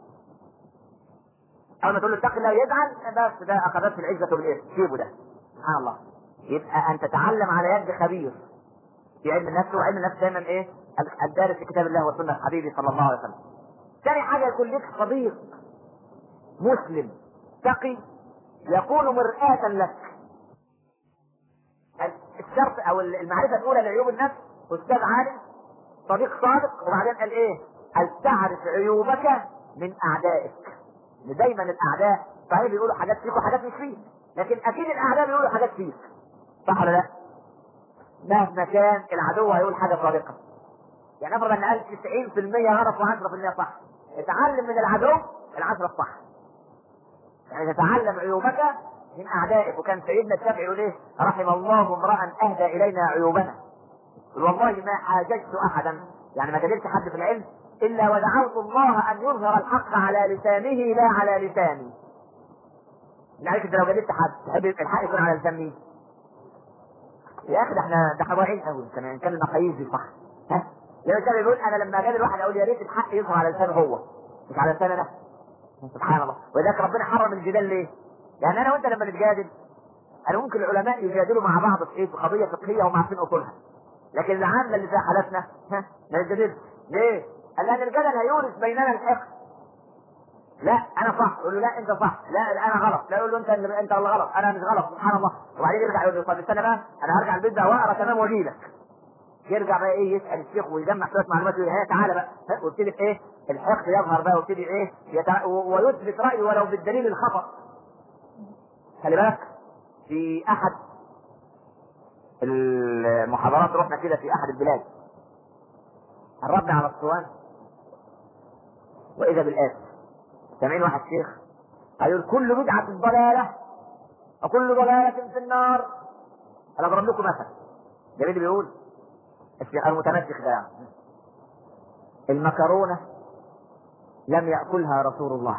[SPEAKER 1] اول ما تقول له اتق الله يزعل، بس ده اخذته العزه بالاثم، سيبه ده. سبحان الله. يبقى ان تتعلم على يد خبير في علم النفس، وعلم النفس دايما ايه؟ الدارس في كتاب الله وسنه حبيبي صلى الله عليه وسلم. ثاني حاجه يكون لك صديق مسلم تقي يكون مرآة لك. الشرط او المعرفه الاولى لعيوب النفس استاذ عالم صديق صادق. وبعدين قال ايه؟ قال تعرف عيوبك من اعدائك. دايما الاعداء صحيح بيقولوا حاجات فيك وحاجات مش فيك، لكن اكيد الاعداء بيقولوا حاجات فيك، صح ولا لا؟ مهما كان العدو هيقول حاجه صادقه. يعني افرض ان قال 90% غلط و10% صح، اتعلم من العدو ال10 الصح. يعني تتعلم عيوبك من اعدائك. وكان سيدنا الشافعي يقول ايه؟ رحم الله امرأ اهدى الينا عيوبنا. والله ما حاججت احدا، يعني ما جادلت حد في العلم الا ودعوت الله ان يظهر الحق على لسانه لا على لساني. يعني انت لو جادلت حد تحب الحق يكون على لسان مين؟ يا اخي ده احنا ضايعين قوي. كان المقاييس دي صح؟ ها؟ لما كان بيقول انا لما اجادل واحد اقول يا ريت الحق يظهر على لسانه هو مش على لساني انا. سبحان الله. ولذلك ربنا حرم الجدال ليه؟ يعني انا وانت لما نتجادل، انا ممكن العلماء يجادلوا مع بعض في ايه؟ في قضيه فقهيه وهم عارفين اصولها، لكن العامه اللي زي حالتنا ما يتجادلش. ليه؟ قال لان الجدل هيورث بيننا الحقد. لا انا صح، يقول له لا انت صح، لا انا غلط، لا يقول له انت اللي غلط، انا مش غلط. سبحان الله. وبعدين يرجع يقول له طب استنى بقى انا هرجع البيت ده واقرا تمام واجي لك. يرجع بقى ايه؟ يسال الشيخ ويجمع شويه معلومات ويقول ها تعالى بقى، ويبتدي ايه؟ الحقد يظهر بقى، ويبتدي ايه؟ ويثبت رايه ولو بالدليل الخطا. خلي بالك في احد المحاضرات رحنا كده في احد البلاد، قربنا على الصوان واذا بالآت سامعين واحد شيخ قال كل بدعة ضلالة وكل ضلالة في النار. انا اضرب لكم مثلا. ده اللي بيقول الشيخ المتمسك ده يعني المكرونة لم يأكلها رسول الله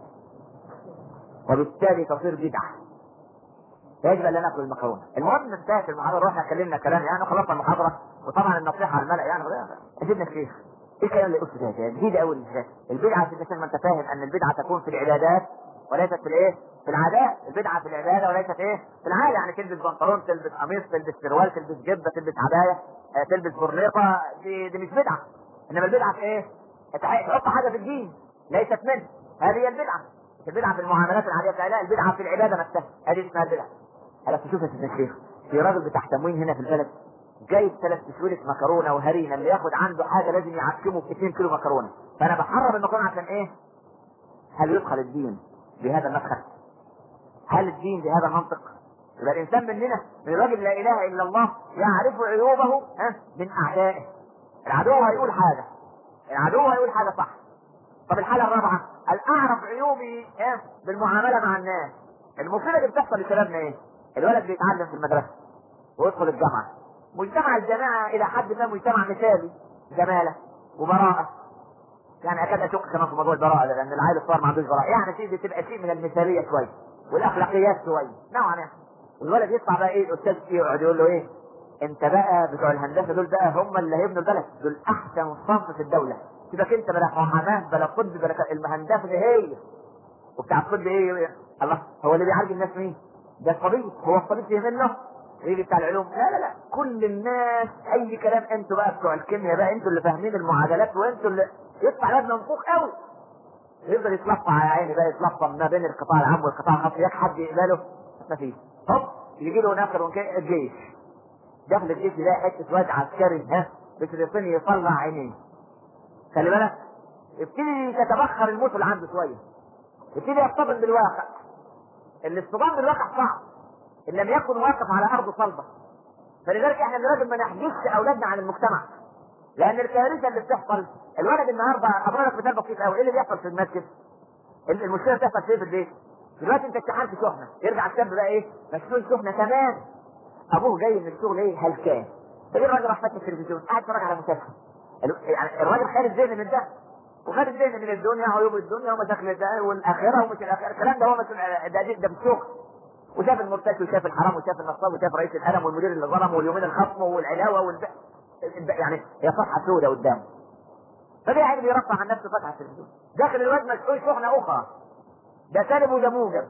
[SPEAKER 1] وبالتالي تصير بدعة، فيجب ان لا ناكل المكرونة. المهم انتهت المحاضرة، رحنا اتكلمنا كلام يعني خلصنا المحاضرة، وطبعا النصيحة على الملأ يعني سيدنا الشيخ ايه الكلام اللي قلت ده؟ جديد قوي البدعة. ما انت فاهم ان البدعة تكون في العبادات وليست في الايه؟ في العادات، البدعه في العباده وليست ايه في العاده. يعني تلبس بنطلون، تلبس قميص، تلبس سروال، تلبس جبه، تلبس عبايه، تلبس برنيطه، دي مش بدعه. انما البدعه في ايه؟ تحط حاجه في الدين ليست منه، هذه هي البدعه. مش البدعه في المعاملات العاديه، لا، البدعه في العباده نفسها، هذه اسمها البدعه. هلا تشوف يا سيدنا الشيخ، في راجل بتاع تموين هنا في البلد جايب 3 تسويلة مكرونه وهرينه، اللي ياخد عنده حاجه لازم يعكمه ب 2 كيلو مكرونه. فانا بحرم المكرونه عشان ايه؟ هل يدخل الدين بهذا المدخل؟ هل الدين بهذا المنطق؟ يبقى الانسان مننا، من الراجل لا اله الا الله، يعرف عيوبه من اعدائه. العدو هيقول حاجه، صح. طب الحاله الرابعه، اعرف عيوبي بالمعامله مع الناس. المصيبه اللي بتحصل لشبابنا ايه؟ الولد بيتعلم في المدرسه ويدخل الجامعه. مجتمع الجامعه الى حد ما مجتمع مثالي، جماله وبراءه. يعني اكاد اشك كمان في موضوع البراءه ده، لان العيل الصغير ما عندوش براءه، يعني شيء بتبقى شيء من المثاليه شويه والاخلاقيات شويه نوعا ما. والولد يطلع بقى ايه، الاستاذ يقعد يقول له ايه، انت بقى بتوع الهندسه دول بقى هم اللي هيبنوا البلد، دول احسن صنف في الدوله. سيبك انت بلا محاماه بلا طب بلا الهندسه دي هي. وبتاع الطب ايه؟ الله، هو اللي بيعالج الناس مين؟ ده الطبيب. هو الطبيب فيه منه؟ ويجي بتاع العلوم لا، كل الناس اي كلام. انتوا بقى بتوع الكيمياء بقى، انتوا اللي فاهمين المعادلات، وانتوا اللي يطلع لجنه منفوخ قوي، يفضل يتلقى على عيني بقى، يتلقى ما بين القطاع العام والقطاع الخاص، ياك حد يقبله ما فيش. هوب يجي له ناخر الجيش، داخل الجيش يلاقي حته واد عسكري بفلسطيني يطلع عينيه. خلي بالك، يبتدي تتبخر الموت اللي عنده شويه، يبتدي يصطدم بالواقع. الاصطدام بالواقع صعب ان لم يكن واقف على ارض صلبه. فلذلك احنا لازم ما نحجزش اولادنا عن المجتمع، لان الكارثه اللي بتحصل، الولد النهارده اضرب لك مثال بسيط قوي، ايه اللي بيحصل في المسجد؟ المشكله بتحصل فين؟ في البيت. دلوقتي انت اتشحنت شحنه، يرجع الشاب بقى ايه؟ مشحون شحنه كمان. ابوه جاي من الشغل ايه؟ هلكان. تلاقي الراجل راح فاتح التلفزيون قاعد يتفرج على مسلسل. يعني الراجل خارج ذهن من ده، وخارج ذهن من الدنيا، عيوب الدنيا ومشاكل الدنيا والاخره ومش الاخره. الكلام ده هو ده في الشغل، وشاف المرتكب وشاف الحرام وشاف النصاب وشاف رئيس القلم والمدير اللي ظلم واليومين الخصم والعلاوه يعني هي صفحه سوداء قدامه. فده يعني بيرفع عن نفسه فتحه التلفزيون، داخل الواد مشحون شحنه اخرى، ده سالب وده موجب.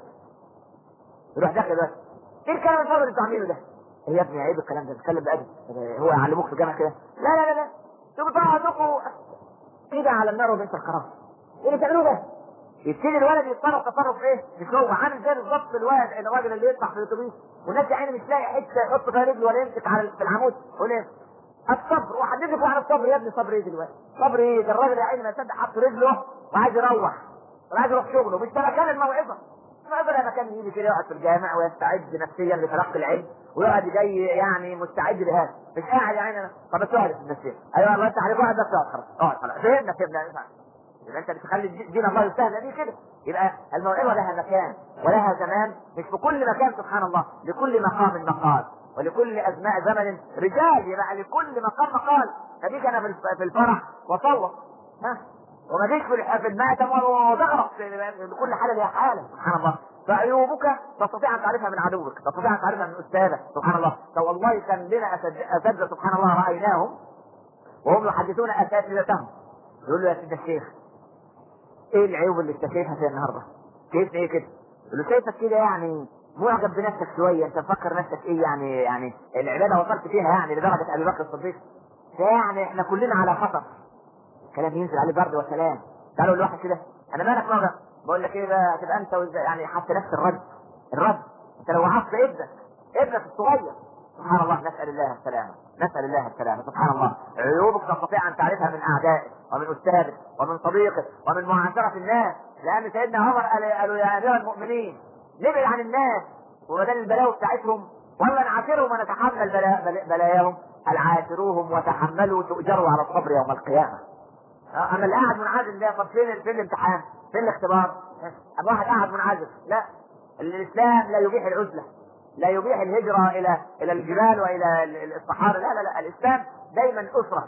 [SPEAKER 1] يروح داخل الواد، ايه الكلام الفاضي اللي انتوا عاملينه ده؟ إيه يا ابني عيب الكلام ده، بتتكلم بأدب. هو يعلموك في الجامعه كده؟ لا انتوا بتقعدوا كده على النار وبنت الخراب. ايه اللي بتعملوه ده؟ يبتدي الولد يتصرف تصرف ايه؟ مش هو عامل زي بالظبط الراجل اللي يطلع في الاتوبيس والناس يا عيني مش لاقي حته يحط فيها رجله ولا يمسك في العمود، يقول ايه؟ الصبر. وحددك عن الصبر يا ابني، صبر ايه دلوقتي؟ صبر ايه؟ ده الراجل يا عيني ما يصدق حط رجله وعايز يروح، وعايز يروح شغله، مش ده مكان الموعظه. الموعظه مكان يجي كده يقعد في الجامع ويستعد نفسيا لتلقي العلم، ويقعد جاي يعني مستعد لهذا، مش قاعد يا عيني. طب بس اقعد في النفسيه، ايوه الله يفتح عليك، اقعد بس اقعد خلاص، اقعد خلاص، فهمنا. يبقى انت بتخلي دين الله يستهزأ بيه كده. يبقى الموعظه لها مكان ولها زمان، مش في كل مكان سبحان الله، لكل مقام مقال ولكل ازماء زمن رجال. يبقى لكل مقام مقال. ما جيش انا في الفرح واصوت، وما جيش في المأتم وتغرق. لكل حاله لها حاله سبحان الله. فعيوبك تستطيع ان تعرفها من عدوك، تستطيع ان تعرفها من استاذك سبحان الله. والله كان لنا اساتذه سبحان الله رايناهم وهم يحدثون اساتذتهم، يقول له يا سيدي الشيخ ايه العيوب اللي انت شايفها فيها النهارده؟ شايف ايه كده؟ يقول له شايفك كده يعني معجب بنفسك شويه، انت مفكر نفسك ايه يعني العباده وصلت فيها يعني لدرجه ابي بكر الصديق؟ يعني احنا كلنا على خطر. كلام ينزل عليه برد وسلام. قالوا لواحد كده انا مالك معجب؟ بقول لك ايه بقى، تبقى انت يعني حتى نفس الرد انت لو وعظت ابنك الصغير سبحان الله. نسال الله السلامه سبحان الله. عيوبك تستطيع ان تعرفها من اعدائك ومن استاذك ومن صديقك ومن معاشره الناس. لان سيدنا عمر قالوا يا امير المؤمنين نبعد عن الناس وبدل البلاوي بتاعتهم، ولا نعاشرهم ونتحمل بلاياهم. العاشروهم وتحملوا تؤجروا على الصبر يوم القيامه. اما اللي قاعد منعزل ده، طب فين الامتحان؟ فين الاختبار؟ ابو واحد قاعد منعزل. لا، الاسلام لا يبيح العزله، لا يبيح الهجره الى الجبال والى الصحاري. لا الاسلام دايما اسره،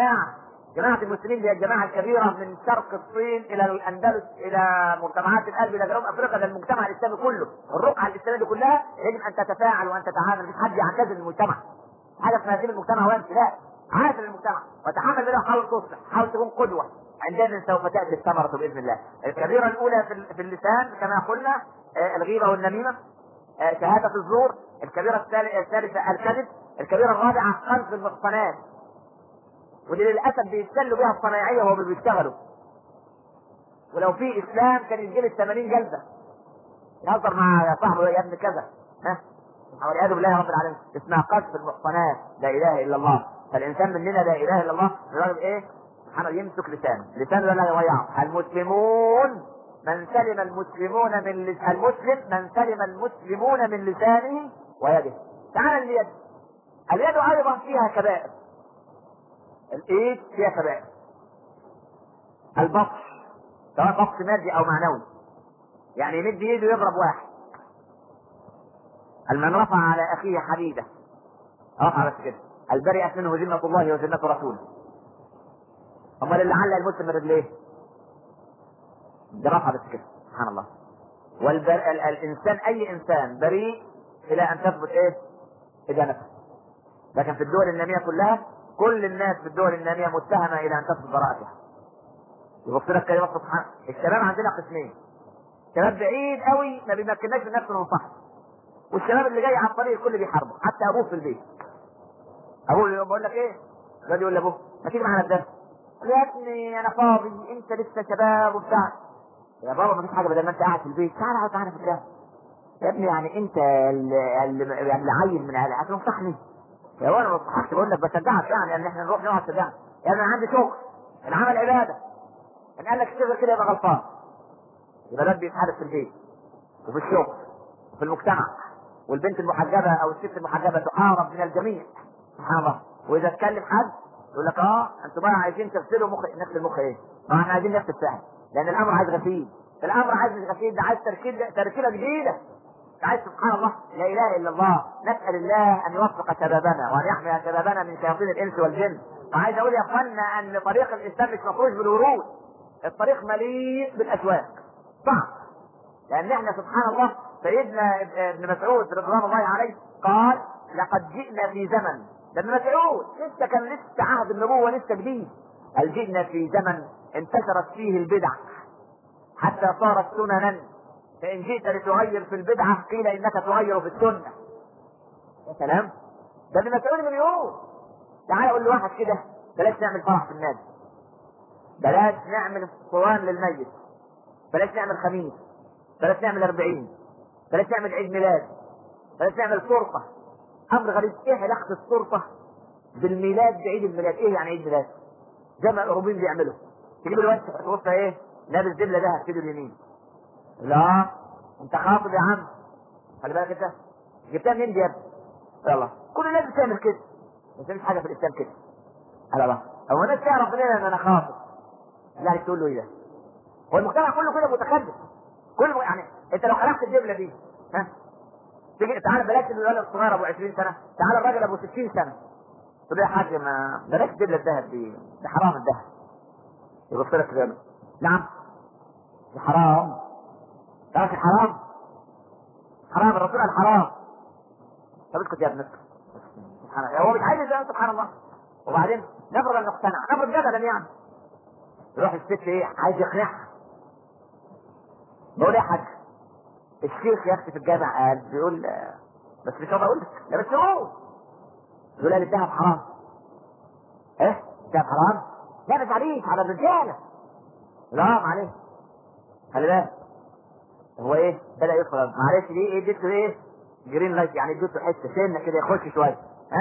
[SPEAKER 1] جماعه المسلمين هي الجماعه الكبيره من شرق الصين الى الاندلس الى مجتمعات القلب الى جنوب افريقيا. ده المجتمع الاسلامي كله، الرقعه الاسلاميه كلها يجب ان تتفاعل وان تتعامل. مش حد يعتزل المجتمع، حاجه اسمها سيب المجتمع وامشي، لا، عاشر المجتمع وتعامل منه، حاول تصلح، حاول تكون قدوه، عندئذ سوف تاتي الثمره باذن الله. الكبيره الاولى في اللسان كما قلنا الغيبه والنميمه، شهاده الزور. الكبيره الثالثه الكذب. الكبيره الرابعه قذف المحصنات، ودي للاسف بيستلوا بها الصنايعيه وهم بيشتغلوا. ولو في اسلام كان يجيب 80 جلده يهزر مع صاحبه يا ابن كذا، والعياذ بالله رب العالمين. اسمها قذف المحصنات، لا اله الا الله. فالانسان مننا لا اله الا الله الراجل ايه؟ سبحانه يمسك لسانه لا يضيعه. المسلمون من سلم المسلمون من المسلم من سلم المسلمون من لسانه ويده. تعال اليد. اليد ايضا فيها كبائر. الايد فيها كبائر. البطش، سواء بطش مادي او معنوي، يعني يمد ايده يضرب واحد. من رفع على اخيه حديده رفع بس كده البرئت منه ذمه الله وذمه رسوله. امال اللي علق المسلم من رجليه ده رفع بس كده، سبحان الله. الانسان اي انسان بريء الى ان تثبت ايه؟ ادانته. لكن في الدول الناميه كلها كل الناس في الدول الناميه متهمه الى ان تثبت براءتها. يبص لك كلمه سبحان. الشباب عندنا قسمين: شباب بعيد قوي ما بيمكنناش من نفسه من صح، والشباب اللي جاي على الطريق الكل بيحاربه، حتى ابوه في البيت. ابوه بقول لك ايه؟ الواد يقول لابوه ما تيجي معانا الدرس؟ يا ابني انا فاضي، انت لسه شباب وبتاع. يا بابا ما فيش حاجه بدل ما انت قاعد في البيت، تعال اقعد معانا في الدرس. يا ابني يعني انت اللي عيل من اهلك هتنصحني؟ يا وانا ما بنصحكش، بقول لك بشجعك يعني ان احنا نروح نقعد تشجعك. يا ابني انا عندي شغل، العمل عباده. ان قال لك اشتغل كده يبقى غلطان. يبقى ده بيتحدث في البيت وفي الشغل وفي المجتمع. والبنت المحجبه او الست المحجبه تحارب من الجميع، سبحان الله. واذا اتكلم حد يقول لك انتوا بقى عايزين تغسلوا نفس المخ ايه؟ ما احنا عايزين نفس الفهم، لان الامر عايز غسيل. الامر عايز مش غسيل، ده عايز تركيبه جديده. عايز سبحان الله لا اله الا الله. نسال الله ان يوفق شبابنا وان يحمي شبابنا من شياطين الانس والجن. وعايز اقول يا اخوانا ان طريق الاسلام مش مفروش بالورود، الطريق مليء بالاسواق. صح، لان احنا سبحان الله سيدنا ابن مسعود رضوان الله عليه قال لقد جئنا في زمن. ده ابن مسعود كان لسه عهد النبوه لسه جديد. قال جئنا في زمن انتشرت فيه البدع حتى صارت سننا، فان جئت لتغير في البدعه قيل انك تغير في السنه. يا سلام، ده ابن مسعود من يوم. تعال اقول لواحد كده بلاش نعمل فرح في النادي، بلاش نعمل صوان للميت، بلاش نعمل خميس، بلاش نعمل 40، بلاش نعمل عيد ميلاد، بلاش نعمل صرفه. امر غريب، ايه علاقه الصرفه بالميلاد بعيد الميلاد؟ ايه يعني عيد ميلاد؟ زي ما الاوروبيين بيعملوا، تجيب الواد تحط ايه؟ لابس دبله دهب في ايده اليمين. لا انت خاطب يا عم، خلي بالك انت جبتها منين دي يا ابني؟ يلا كل الناس بتعمل كده، ما فيش حاجه في الاسلام كده. على الله هو الناس تعرف منين ان انا خاطب؟ لا تقول له ايه ده؟ هو المجتمع كله كده متخلف. يعني انت لو خلقت الدبله دي تيجي تعالى بلاش الولد الصغير ابو 20 سنه، تعالى الراجل ابو 60 سنه تقول له يا حاج ما بلاش الدبله الذهب دي، ده حرام الذهب. يبص لك كده نعم ده حرام. تعرف حرام؟ حرام، الرسول قال حرام. طب اسكت يا ابنك، سبحان الله. هو مش عايز يزعل، سبحان الله. وبعدين نفرض انه اقتنع، نفرض جدلا يعني، يروح الست ايه عايز يقنعها. بقول يا حاج الشيخ يا اختي في الجامع قال بيقول بس مش هقدر اقول لك، لا بس يقول لي الذهب حرام. ايه الذهب حرام؟ لا بس على الرجاله. لا معلش خلي بالك. هو ايه بدا يدخل معلش دي ايه اديته ايه جرين لايت، يعني اديته حته سنه كده يخش شويه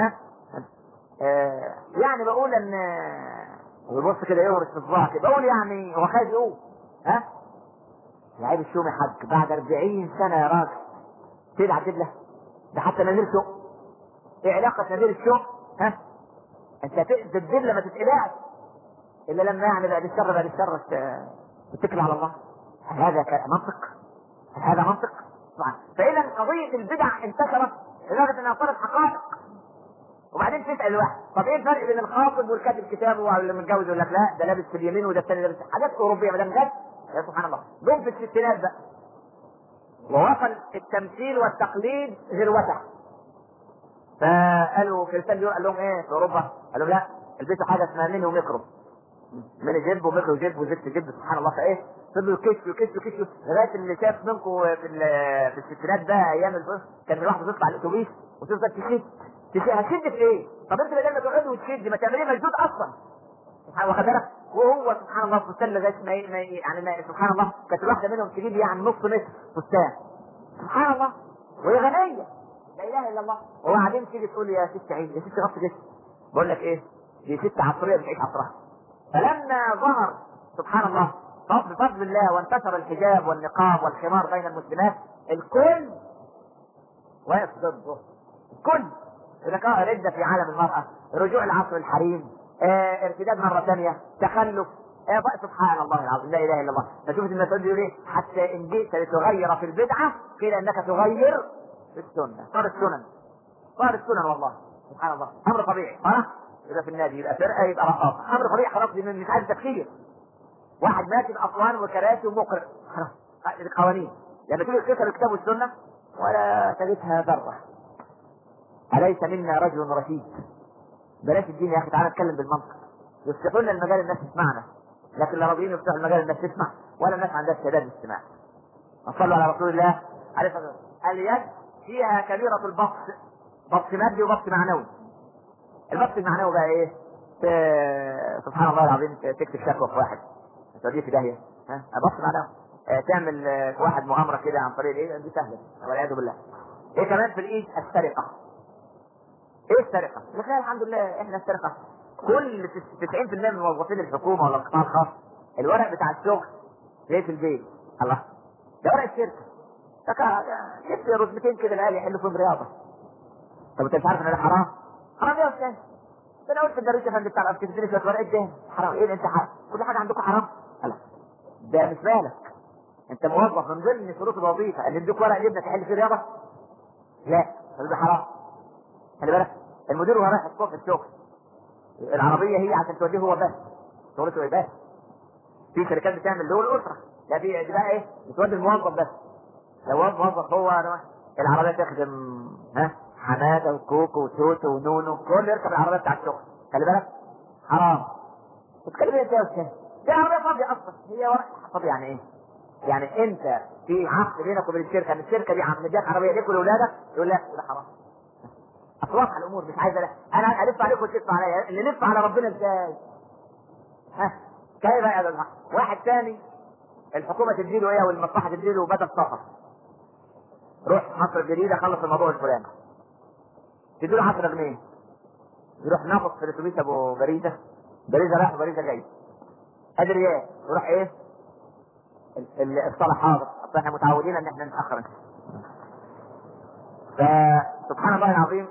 [SPEAKER 1] يعني بقول ان ويبص كده يهرس في صباعه كده، بقول يعني هو خايف يقول لعيب الشوم يا حاج بعد 40 سنه يا راجل تلعب دبله؟ ده حتى نزيل شوق. ايه علاقه نزيل الشوق؟ انت الدبله ما تتقلعش الا لما يعني بعد الشر تتكل على الله. هل هذا منطق؟ هل هذا منطق؟ طبعا. فاذا قضيه البدع انتشرت لدرجه انها صارت حقائق. وبعدين تسال الواحد طب ايه الفرق بين الخاطب والكاتب كتابه واللي متجوز يقول لك لا ده لابس في اليمين وده الثاني لابس حاجات اوروبيه ما دام جت. يا سبحان الله جم في الستينات بقى ووصل التمثيل والتقليد ذروته. فقالوا في الثاني قال لهم ايه في اوروبا؟ قالوا لا البسوا حاجه اسمها ميني وميكرو. من جيب ومخي وجيب وزفت جيب سبحان الله. فايه فضلوا يكشفوا لغايه اللي شاف منكم في الستينات بقى ايام البص كان الواحد يطلع على الاتوبيس وتفضل تشد هتشد في ايه؟ طب انت بدل ما تقعد وتشد ما تعمليه مشدود اصلا. سبحان الله. خد وهو سبحان الله فستان لغايه ما يعني ما سبحان الله كانت الواحده منهم تجيب يعني نص متر فستان. سبحان الله. وهي غنيه لا اله الا الله. وبعدين تيجي تقول يا ست عيد يا ست غطي جسمك. بقول لك ايه؟ دي ست عصريه بتعيش عصرها. فلما ظهر سبحان الله بفضل الله وانتشر الحجاب والنقاب والخمار بين المسلمات الكل واقف ضده. الكل ذكاء ردة في عالم المرأة، رجوع العصر الحريم، ارتداد مرة ثانية، تخلف، سبحان الله العظيم لا اله الا الله. فشوف المسؤول يقول ايه؟ حتى ان جئت لتغير في البدعة قيل انك تغير في السنة. صار السنن والله سبحان الله. امر طبيعي. يبقى في النادي يبقى فرقة يبقى رقاصة، امر طبيعي خلاص. دي مش عايز تفكير. واحد ماشي بأسوان وكراسي ومقرئ القوانين لما تيجي تكتب الكتاب والسنة ولا تجدها ذرة. أليس منا رجل رشيد؟ بلاش الدين يا أخي، تعالى نتكلم بالمنطق. يفتحوا لنا المجال الناس تسمعنا، لكن لا راضيين يفتحوا المجال الناس تسمع ولا الناس عندها استعداد للاستماع. وصلوا على رسول الله عليه الصلاة والسلام. اليد فيها كبيرة البطش، بطش مادي وبطش معنوي. البطش المعنوي بقى إيه؟ سبحان الله العظيم تكتب شكوى في واحد توديه في داهية. بطش معنوي. تعمل في واحد مؤامرة كده عن طريق الايه دي سهلة والعياذ بالله. ايه كمان في الايد؟ السرقة. ايه السرقة؟ لكن الحمد لله احنا السرقة كل 90% من موظفين الحكومة ولا القطاع الخاص الورق بتاع الشغل ايه في البيت. الله ده ورق الشركة. جبت رزمتين كده العيال يحلوا فيهم رياضة. طب انت مش عارف ان ده حرام؟ حرام يا استاذ. ده انا قلت الدريس يا فندم بتاع الافكار شوية ورق ده حرام. ايه انت حرام؟ كل حاجة عندكم حرام؟ لا ده مش مالك. انت موظف من ضمن شروط الوظيفه ان يديك ورق جبنه تحل فيه رياضه؟ لا ده حرام. خلي بالك المدير وهو رايح الصبح الشغل العربيه هي عشان توديه هو بس شغلته ايه بس. في شركات بتعمل له الاسره لا دي بقى ايه بتودي الموظف بس. لو موظف هو العربيه تخدم حماده وكوكو وتوتو ونونو كل يركب العربيه بتاع الشغل. خلي بالك حرام. تتكلم ايه يا استاذ؟ دي عربيه فاضيه اصلا هي ورق فاضيه. يعني ايه؟ يعني انت في عقد بينك وبين الشركه ان الشركه دي مديك عربيه ليك ولاولادك يقول لك ده حرام. اصلاح الامور مش عايزه انا الف عليك وتلف عليا اللي نلف على ربنا ازاي؟ كيف يا جماعه؟ واحد ثاني الحكومه تديله ايه والمصلحه تديله بدل سفر. روح مصر الجديده خلص الموضوع الفلاني تديله 10 جنيه يروح ناقص في الاتوبيس ابو باريزه رايح وباريزه جاي ادي ريال يروح ايه الصلاة حاضر. اصل احنا متعودين ان احنا نتأخر. فسبحان الله العظيم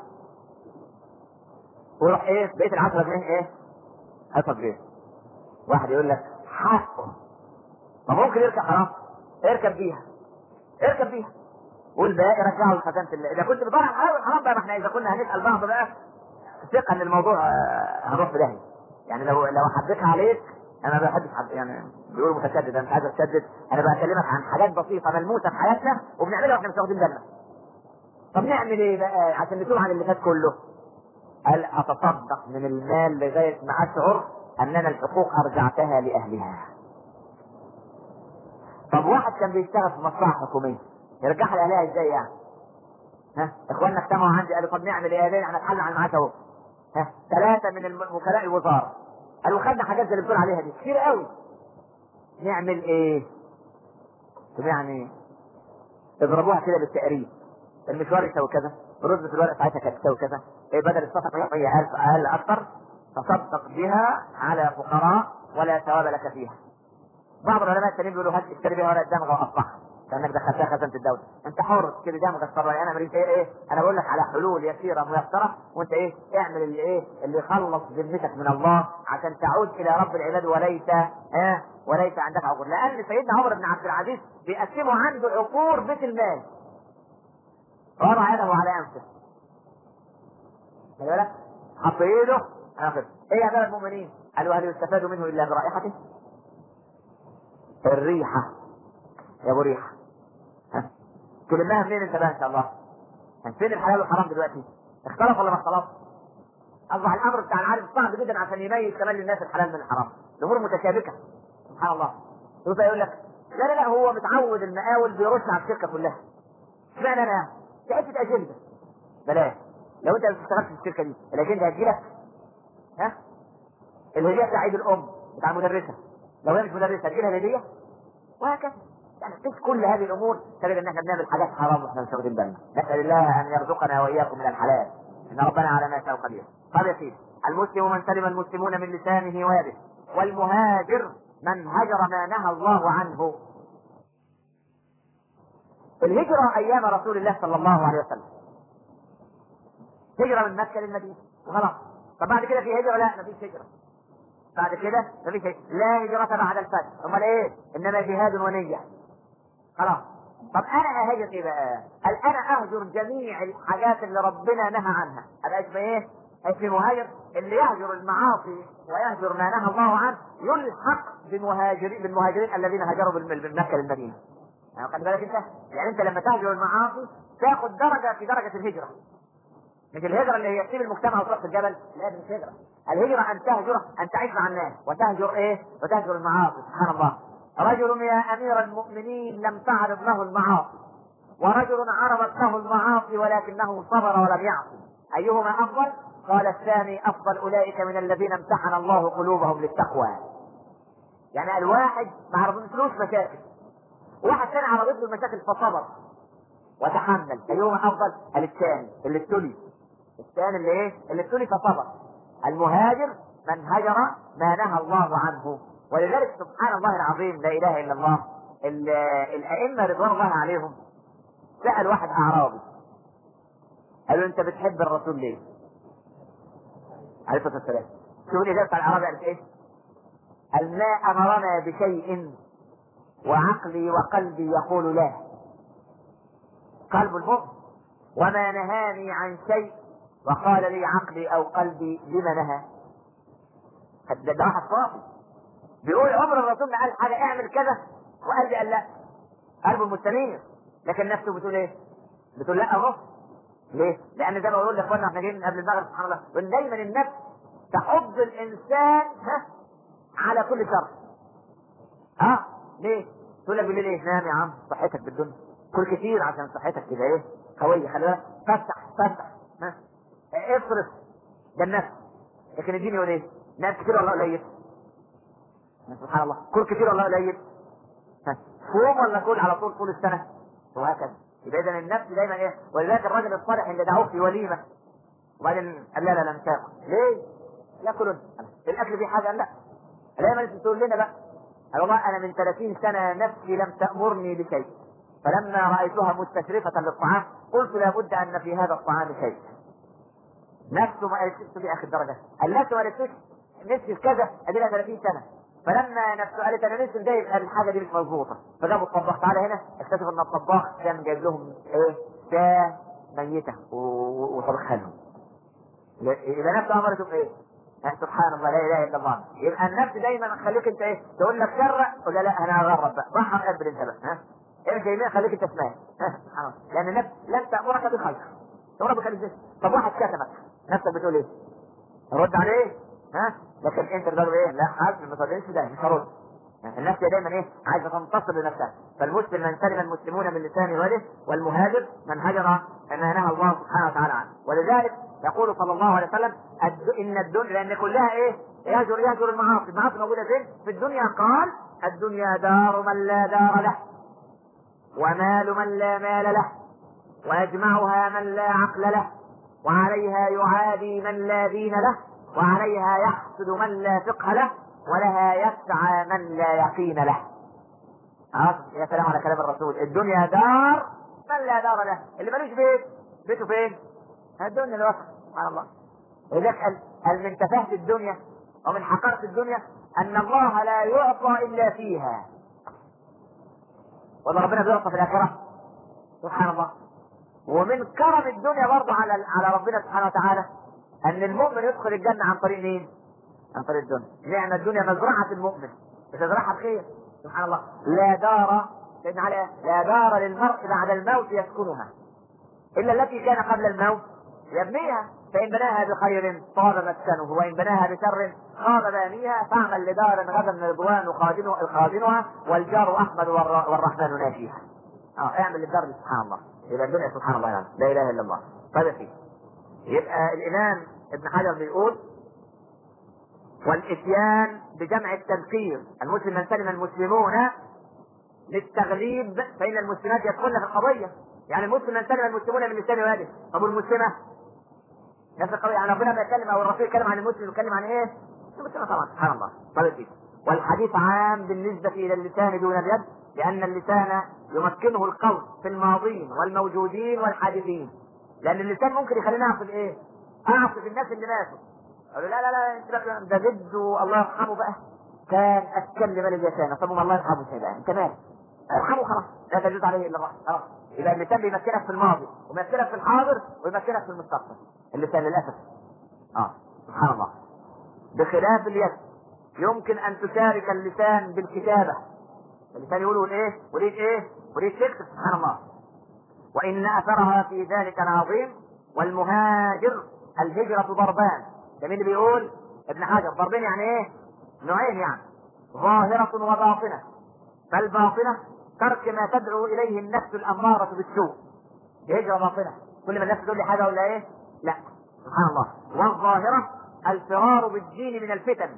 [SPEAKER 1] ويروح ايه بقيت 10 جنيه ايه حصل جنيه. واحد يقول لك حقه ما ممكن يركب حرام اركب بيها والباقي رجعه لخزانة الله. اذا كنت بتدور على الحرام بقى ما احنا اذا كنا هنسأل بعض بقى ثقة ان الموضوع هنروح في داهية. يعني لو حبيتها عليك انا ما بحبش حد يعني بيقولوا متشدد. انا مش عايز اتشدد. انا بكلمك عن حاجات بسيطه ملموسه في حياتنا وبنعملها واحنا مش واخدين بالنا. طب نعمل ايه بقى عشان نتوب عن اللي فات كله؟ قال اتصدق من المال لغايه ما اشعر اننا الحقوق ارجعتها لاهلها. طب واحد كان بيشتغل في مصلحه حكوميه يرجعها لاهلها ازاي يعني؟ اخواننا اجتمعوا عندي قالوا طب نعمل ايه؟ احنا نتحل على المعاش اهو. 3 من وكلاء الوزاره قالوا خدنا حاجات زي اللي بتقول عليها دي كتير قوي. نعمل ايه؟ طب يعني اضربوها كده بالتقريب. المشوار يساوي كذا رتبة الورق ساعتها كانت تساوي كذا. ايه بدل الصفقة هي 1000 اقل اكثر تصدق بها على فقراء ولا ثواب لك فيها. بعض العلماء التانيين بيقولوا هات اشتري بها ورق دمغه واقطعها كانك دخلتها خزانة الدولة. انت حر تشتري دمغه الصراحة. انا مريض ايه انا بقول لك على حلول يسيرة ميسرة وانت اعمل اللي يخلص ذمتك من الله عشان تعود الى رب العباد وليس عندك عقور. لان سيدنا عمر بن عبد العزيز بيقسموا عنده عقور بيت المال وضع يده على انفه. خلي بالك حط ايده ايه يا امير المؤمنين؟ قالوا هل يستفاد منه الا برائحته؟ الريحه يا ابو ريحه تلمها منين انت بقى ان شاء الله؟ فين الحلال والحرام دلوقتي؟ اختلف ولا ما اختلف؟ اصبح الامر بتاع العالم صعب جدا عشان يميز كمان للناس الحلال من الحرام. الامور متشابكه سبحان الله. يقول لك لا هو متعود المقاول بيرش على الشركه كلها، اشمعنى انا؟ دي حته اجنده. بلاش، لو انت اشتغلت في الشركه دي الاجنده هتجيلك، ها؟ الهديه بتاع عيد الام بتاع المدرسه، لو هي مش مدرسه هتجيلها الهديه، وهكذا. يعني في كل هذه الامور تجد ان احنا بنعمل حاجات حرام واحنا مش واخدين بالنا. نسال الله ان يرزقنا واياكم من الحلال، ان ربنا على ما يشاء قدير. طب يا سيدي، المسلم من سلم المسلمون من لسانه ويده، والمهاجر من هجر ما نهى الله عنه. الهجرة ايام رسول الله صلى الله عليه وسلم هجرة من مكة للمدينة وخلاص. طب بعد كده في هجرة؟ لا، مفيش هجرة بعد كده، مفيش هجرة. لا هجرة بعد الفتح، امال ايه؟ انما جهاد ونية، خلاص. طب انا اهاجر ايه بقى؟ قال انا اهجر جميع الحاجات اللي ربنا نهى عنها. ابقى اسمه ايه؟ اسمه مهاجر. اللي يهجر المعاصي ويهجر ما نهى الله عنه يلحق بالمهاجرين الذين هاجروا من مكة للمدينة. يعني خلي بالك انت، يعني انت لما تهجر المعاصي تاخد درجة في درجة الهجرة. مش الهجرة اللي هي تسيب المجتمع وتروح في الجبل، لا دي مش هجرة. الهجرة ان تهجر، ان تعيش مع الناس وتهجر ايه؟ وتهجر المعاصي. سبحان الله. رجل يا امير المؤمنين لم تعرض له المعاصي، ورجل عرضت له المعاصي ولكنه صبر ولم يعصي، ايهما افضل؟ قال الثاني افضل اولئك من الذين امتحن الله قلوبهم للتقوى. يعني الواحد ما عرضتلوش مشاكل، واحد ثاني عرضت له المشاكل فصبر وتحمل، ايهما افضل؟ قال الثاني اللي ابتلي، الثاني اللي ايه؟ اللي ابتلي فصبر. المهاجر من هجر ما نهى الله عنه. ولذلك سبحان الله العظيم، لا اله الا الله، الائمه رضوان الله عليهم سال واحد اعرابي، قالوا انت بتحب الرسول ليه؟ عليه الصلاه والسلام. شوف الاجابه بتاع الاعرابي قالت ايه؟ قال ما امرنا بشيء وعقلي وقلبي يقول لا، قلب المؤمن، وما نهاني عن شيء وقال لي عقلي او قلبي بما نهى. ده واحد صافي بيقول عمر الرسول ما قال حاجه اعمل كذا وقلبي قال لا، قلبه مستنير، لكن نفسه بتقول ايه؟ بتقول لا اهو. ليه؟ لان زي ما بقول لاخواننا احنا جايين من قبل المغرب سبحان الله، وان دايما النفس تحض الانسان على كل شر. ليه؟ تقول لك بالليل ايه؟ نام يا عم، صحتك بالدنيا، كل كتير عشان صحتك كده ايه؟ قويه، خلي بالك، فتح اصرف، ده النفس. لكن الدين يقول ايه؟ ناس كتير والله قليل، سبحان الله، كل كتير والله قليل، صوم ولا كل على طول السنه، وهكذا. يبقى اذا النفس دايما ايه؟ ولذلك الراجل الصالح اللي دعوه في وليمه وبعدين قال لا مش هاكل، ليه؟ ياكلون الاكل فيه حاجه؟ لا، دايما انت تقول لنا بقى، قال والله انا من 30 سنه نفسي لم تامرني بشيء، فلما رايتها مستشرفه للطعام قلت لابد ان في هذا الطعام شيء. نفسه ما قالتش في اخر درجه، النفس ما قالتش نفسي في كذا ادينا 30 سنه، فلما نفسه قالت انا نفسي ده يبقى الحاجه دي مش مظبوطه، فجابوا الطباخ تعالى هنا، اكتشف ان الطباخ كان جايب لهم ايه؟ شاه ميته وطبخها لهم. يبقى نفسه امرته بايه؟ سبحان الله، لا اله الا الله. يبقى النفس دايما خليك انت ايه؟ تقول لك شرع ولا لا انا هغرب بقى، ضحى قبل انت بقى، ارجع يمين خليك انت شمال، سبحان الله، لان النفس لن تامرك بخير، تامرك بالشر. طب واحد كتمك، نفسك بتقول ايه؟ رد عليه، لكن انت بتقول ايه؟ لا حاج ما تقولش ده، مش هرد. النفس دايما ايه؟ عايزه تنتصر لنفسها. فالمسلم من سلم المسلمون من لسانه ويده، والمهاجر من هجر ما نهى الله سبحانه وتعالى عنه. ولذلك يقول صلى الله عليه وسلم ان الدنيا، لان كلها ايه؟ يهجر المعاصي. المعاصي موجوده فين؟ في الدنيا. قال الدنيا دار من لا دار له، ومال من لا مال له، ويجمعها من لا عقل له، وعليها يعادي من لا دين له، وعليها يحسد من لا فقه له، ولها يسعى من لا يقين له. يا سلام على كلام الرسول، الدنيا دار من لا دار له، اللي ملوش بيت بيته فين؟ الدنيا الوسط، سبحان الله. ولذلك قال من تفاهة الدنيا ومن حقارة الدنيا ان الله لا يعطى الا فيها. والله ربنا بيعطى في الاخرة، سبحان الله. ومن كرم الدنيا برضه على ربنا سبحانه وتعالى ان المؤمن يدخل الجنة عن طريق مين؟ عن طريق الدنيا. نعم الدنيا مزرعة المؤمن، بتزرعها بخير، سبحان الله. لا دار، سيدنا علي، لا دار للمرء بعد الموت يسكنها الا التي كان قبل الموت يبنيها، فان بناها بخير طاب مسكنه، وان بناها بشر خاب بانيها فاعمل لدار غدا الرضوان خازنها والجار احمد والرحمن ناجيها. اعمل للدار دي سبحان الله، يبقى الدنيا سبحان الله يعني لا اله الا الله. طيب يا سيدي، يبقى الامام ابن حجر بيقول والاتيان بجمع التذكير المسلم من سلم المسلمون للتغليب فان المسلمات يدخلن في القضيه. يعني المسلم من سلم المسلمون من لسان واده. طب والمسلمه نفس القضيه، يعني ربنا بيتكلم او الرسول يتكلم عن المسلم يتكلم عن ايه؟ المسلمه طبعا سبحان الله. طيب والحديث عام بالنسبه الى اللسان دون اليد لان اللسان يمكنه القول في الماضين والموجودين والحادثين. لان اللسان ممكن يخليني اعصب ايه؟ اعصب الناس اللي ماتوا. قالوا لا لا لا انت ده جده الله يرحمه بقى كان اتكلم اللسان. طب الله يرحمه ازاي بقى؟ انت مالك؟ ارحمه خلاص، لا تجوز عليه الا الله خلاص. يبقى اللسان بيمكنك في الماضي ويمكنك في الحاضر ويمكنك في المستقبل. اللسان للاسف سبحان الله. بخلاف اليد يمكن ان تشارك اللسان بالكتابه. اللسان يقول ايه؟ اريد ايه؟ اريد تكتب سبحان الله. وان اثرها في ذلك العظيم. والمهاجر الهجره ضربان. ده مين اللي بيقول؟ ابن حجر. ضربين يعني ايه؟ نوعين يعني، ظاهره وباطنه. فالباطنه ترك ما تدعو اليه النفس الاماره بالسوء، هجره باطنه، كل ما النفس تقول لي حاجه ولا ايه؟ لا سبحان الله. والظاهره الفرار بالدين من الفتن.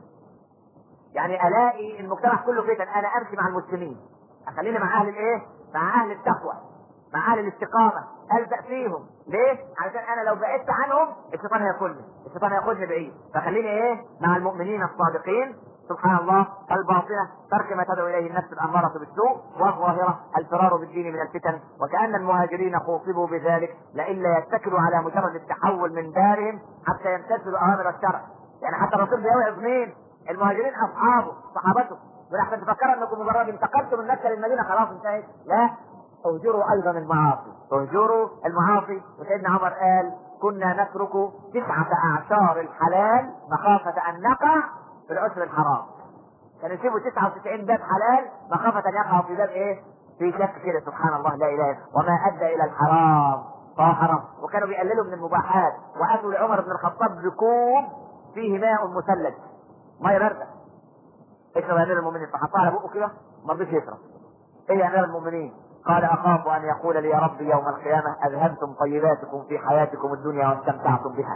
[SPEAKER 1] يعني الاقي المجتمع كله فتن، انا امشي مع المسلمين، اخليني مع اهل الايه؟ مع اهل التقوى، مع اهل الاستقامه، الزق فيهم. ليه؟ علشان انا لو بعدت عنهم الشيطان هياكلني، الشيطان هياخدني بعيد. فخليني ايه؟ مع المؤمنين الصادقين سبحان الله. الباطنه ترك ما تدعو اليه النفس الاماره بالسوء، والظاهره الفرار بالدين من الفتن. وكان المهاجرين خوصبوا بذلك لئلا يتكلوا على مجرد التحول من دارهم حتى يمتثلوا اوامر الشرع. يعني حتى الرسول بيوعظ مين؟ المهاجرين اصحابه صحابته. ولحسن تفكر انكم مجرد انتقلتم من مكه للمدينه خلاص انتهت، لا، اهجروا ايضا المعاصي، اهجروا المعاصي. وسيدنا عمر قال كنا نترك 9 اعشار الحلال مخافه ان نقع في العشر الحرام. كانوا يسيبوا 99 باب حلال مخافه ان يقعوا في باب ايه؟ في شك كده سبحان الله لا اله الا وما ادى الى الحرام فهو حرام. وكانوا بيقللوا من المباحات. واتوا لعمر بن الخطاب بكوب فيه ماء مثلج، ميه بارده، اشرب يا امير المؤمنين. فحطها على بقه كده ما رضيش يشرب. ايه يا امير المؤمنين؟ قال اخاف ان يقول لي يا ربي يوم القيامه اذهبتم طيباتكم في حياتكم الدنيا واستمتعتم بها.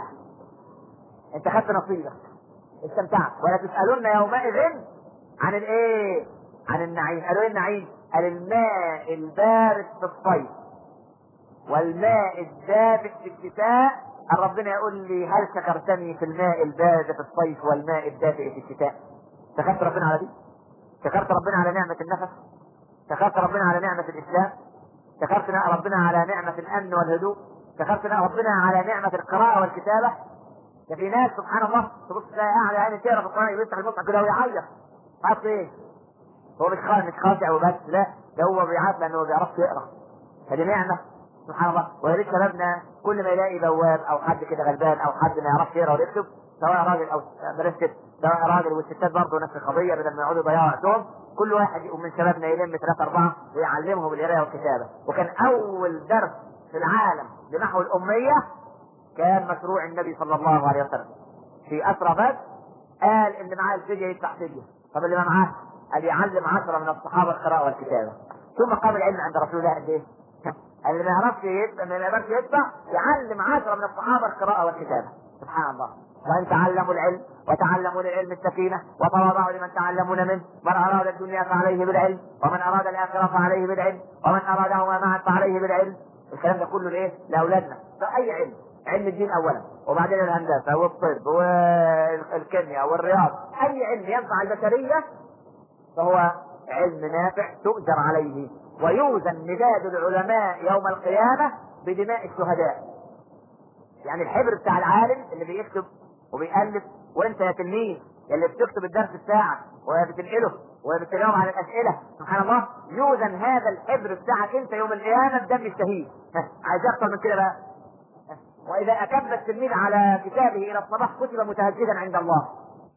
[SPEAKER 1] انت خدت نصيبك استمتعت، ولا تسالون يومئذ عن الايه؟ عن النعيم. قالوا ايه النعيم؟ قال الماء البارد في الصيف والماء الدافئ في الشتاء. ربنا يقول لي هل شكرتني في الماء البارد في الصيف والماء الدافئ في الشتاء؟ شكرت ربنا على دي؟ شكرت ربنا على نعمة النفس؟ شكرت ربنا على نعمة الإسلام؟ شكرت ربنا على نعمة الأمن والهدوء؟ شكرت ربنا على نعمة القراءة والكتابة؟ ده في ناس سبحان الله تبص تلاقي قاعد يعني تقرا في القرآن يفتح المصحف كده ويعيط. عارف ايه؟ هو مش خاشع وبس، لا، ده هو بيعيط لأنه ما بيعرفش يقرا. فدي نعمة سبحان الله. ويا ريت شبابنا كل ما يلاقي بواب أو حد كده غلبان أو حد ما يعرفش يقرا ويكتب، سواء راجل أو بلاش كده، سواء راجل والستات برضه نفس القضية، بدل ما يقعدوا يضيعوا وقتهم كل واحد يقوم من شبابنا يلم 3 4 ويعلمهم القراءة والكتابة. وكان أول درس في العالم لنحو الأمية كان مشروع النبي صلى الله عليه وسلم في أسرى بدر. قال اللي معاه الفدية يدفع فدية. طب اللي ما معاه قال يعلم 10 من الصحابة القراءة والكتابة. ثم قام العلم عند رسول الله قد ايه؟ اللي ما يعرفش يدفع، ما يقدرش يدفع، يعلم 10 من الصحابة القراءة والكتابة. سبحان الله. وان تعلموا العلم وتعلموا للعلم السكينة وتواضعوا لمن تعلمون منه. من اراد الدنيا فعليه بالعلم ومن اراد الاخرة فعليه بالعلم ومن ارادهما معا فعليه بالعلم. الكلام ده كله لايه؟ لاولادنا. فاي علم، علم الدين اولا وبعدين الهندسة والطب والكيمياء والرياض، اي علم ينفع البشرية فهو علم نافع تؤجر عليه. ويوزن مداد العلماء يوم القيامة بدماء الشهداء. يعني الحبر بتاع العالم اللي بيكتب وبيألف، وانت يا تلميذ اللي بتكتب الدرس بتاعك وبتنقله وبتجاوب على الاسئله سبحان الله، يوزن هذا الحبر بتاعك انت يوم القيامه بدم الشهيد. عايز اكتر من كده بقى؟ واذا اكب التلميذ على كتابه الى الصباح كتب متهجدا عند الله.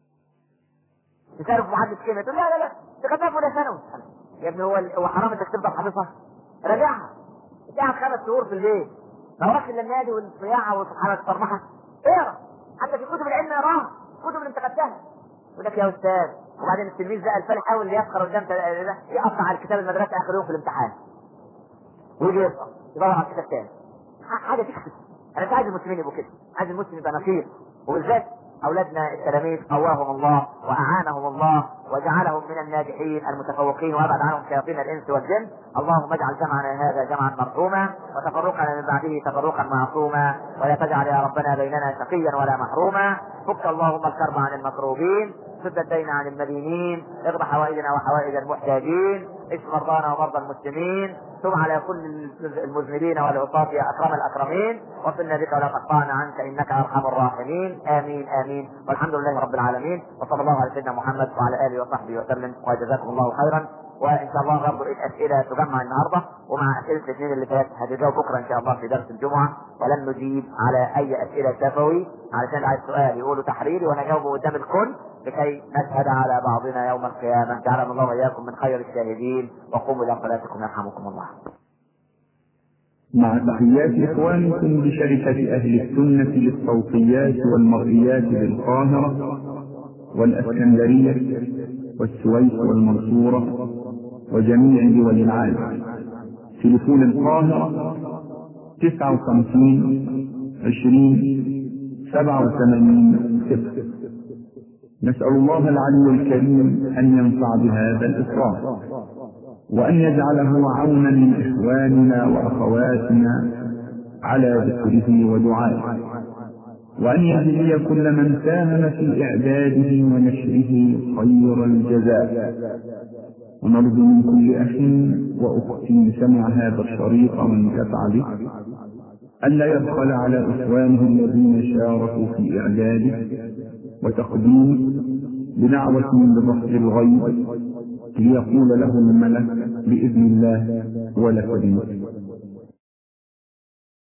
[SPEAKER 1] تعرف محدث كلمه تقول لا لا لا ده كتاب ولا ثانوي يا ابني. هو حرام انك تفضل حافظها؟ راجعها. قاعد 5 شهور في البيت ما راحش الا النادي والصياعه وسبحان الصرمحه. اقرا حتى في كتب العلم، اقراها، كتب اللي انت خدتها يقول لك يا استاذ، وبعدين التلميذ بقى الفالح حاول يفخر قدام يقطع على الكتاب المدرسه اخر يوم في الامتحان ويجي يسقط يدور على الكتاب تاني. حاجه تكسب. انا مش عايز المسلمين يبقوا كده، عايز المسلم يبقى نشيط، وبالذات اولادنا التلاميذ قواهم الله واعانهم الله وجعلهم من الناجحين المتفوقين وابعد عنهم شياطين الانس والجن. اللهم اجعل جمعنا هذا جمعا مرحوما وتفرقنا من بعده تفرقا معصوما، ولا تجعل يا ربنا بيننا شقيا ولا محروما. فك اللهم الكرب عن المكروبين، سد الدين عن المدينين، اقض حوائجنا وحوائج المحتاجين، اشف مرضانا ومرضى المسلمين، تب على كل المذنبين والعصاة يا اكرم الاكرمين، وصلنا بك ولا تقطعنا عنك انك ارحم الراحمين. امين امين. والحمد لله رب العالمين، وصلى الله على سيدنا محمد وعلى اله وصحبه وسلم، وجزاكم الله خيرا. وان شاء الله برضه الاسئله تجمع النهارده، ومع اسئله الاثنين اللي فات هتجاوب بكره ان شاء الله في درس الجمعه، ولن نجيب على اي اسئله شفوي علشان عايز سؤال يقولوا تحريري وانا اجاوبه قدام الكل لكي نشهد على بعضنا يوم القيامه. جعلنا الله واياكم من خير الشاهدين، وقوموا الى صلاتكم يرحمكم الله.
[SPEAKER 2] مع تحيات إخوانكم بشركة أهل السنة للصوتيات والمرئيات بالقاهرة والأسكندرية والسويس والمنصورة وجميع دول العالم. تليفون القاهرة 59 20 87 0. نسأل الله العلي الكريم أن ينفع بهذا الإصرار، وأن يجعله عونا من إخواننا وأخواتنا على ذكره ودعائه، وأن يجزي كل من ساهم في إعداده ونشره خير الجزاء. ونرجو من كل أخ وأخت سمع هذا الشريط وانتفع به ألا يبخل على إخوانه الذين شاركوا في إعداده وتقديمه بدعوة بظهر الغيب ليقول له الملك بإذن الله ولك بمثل.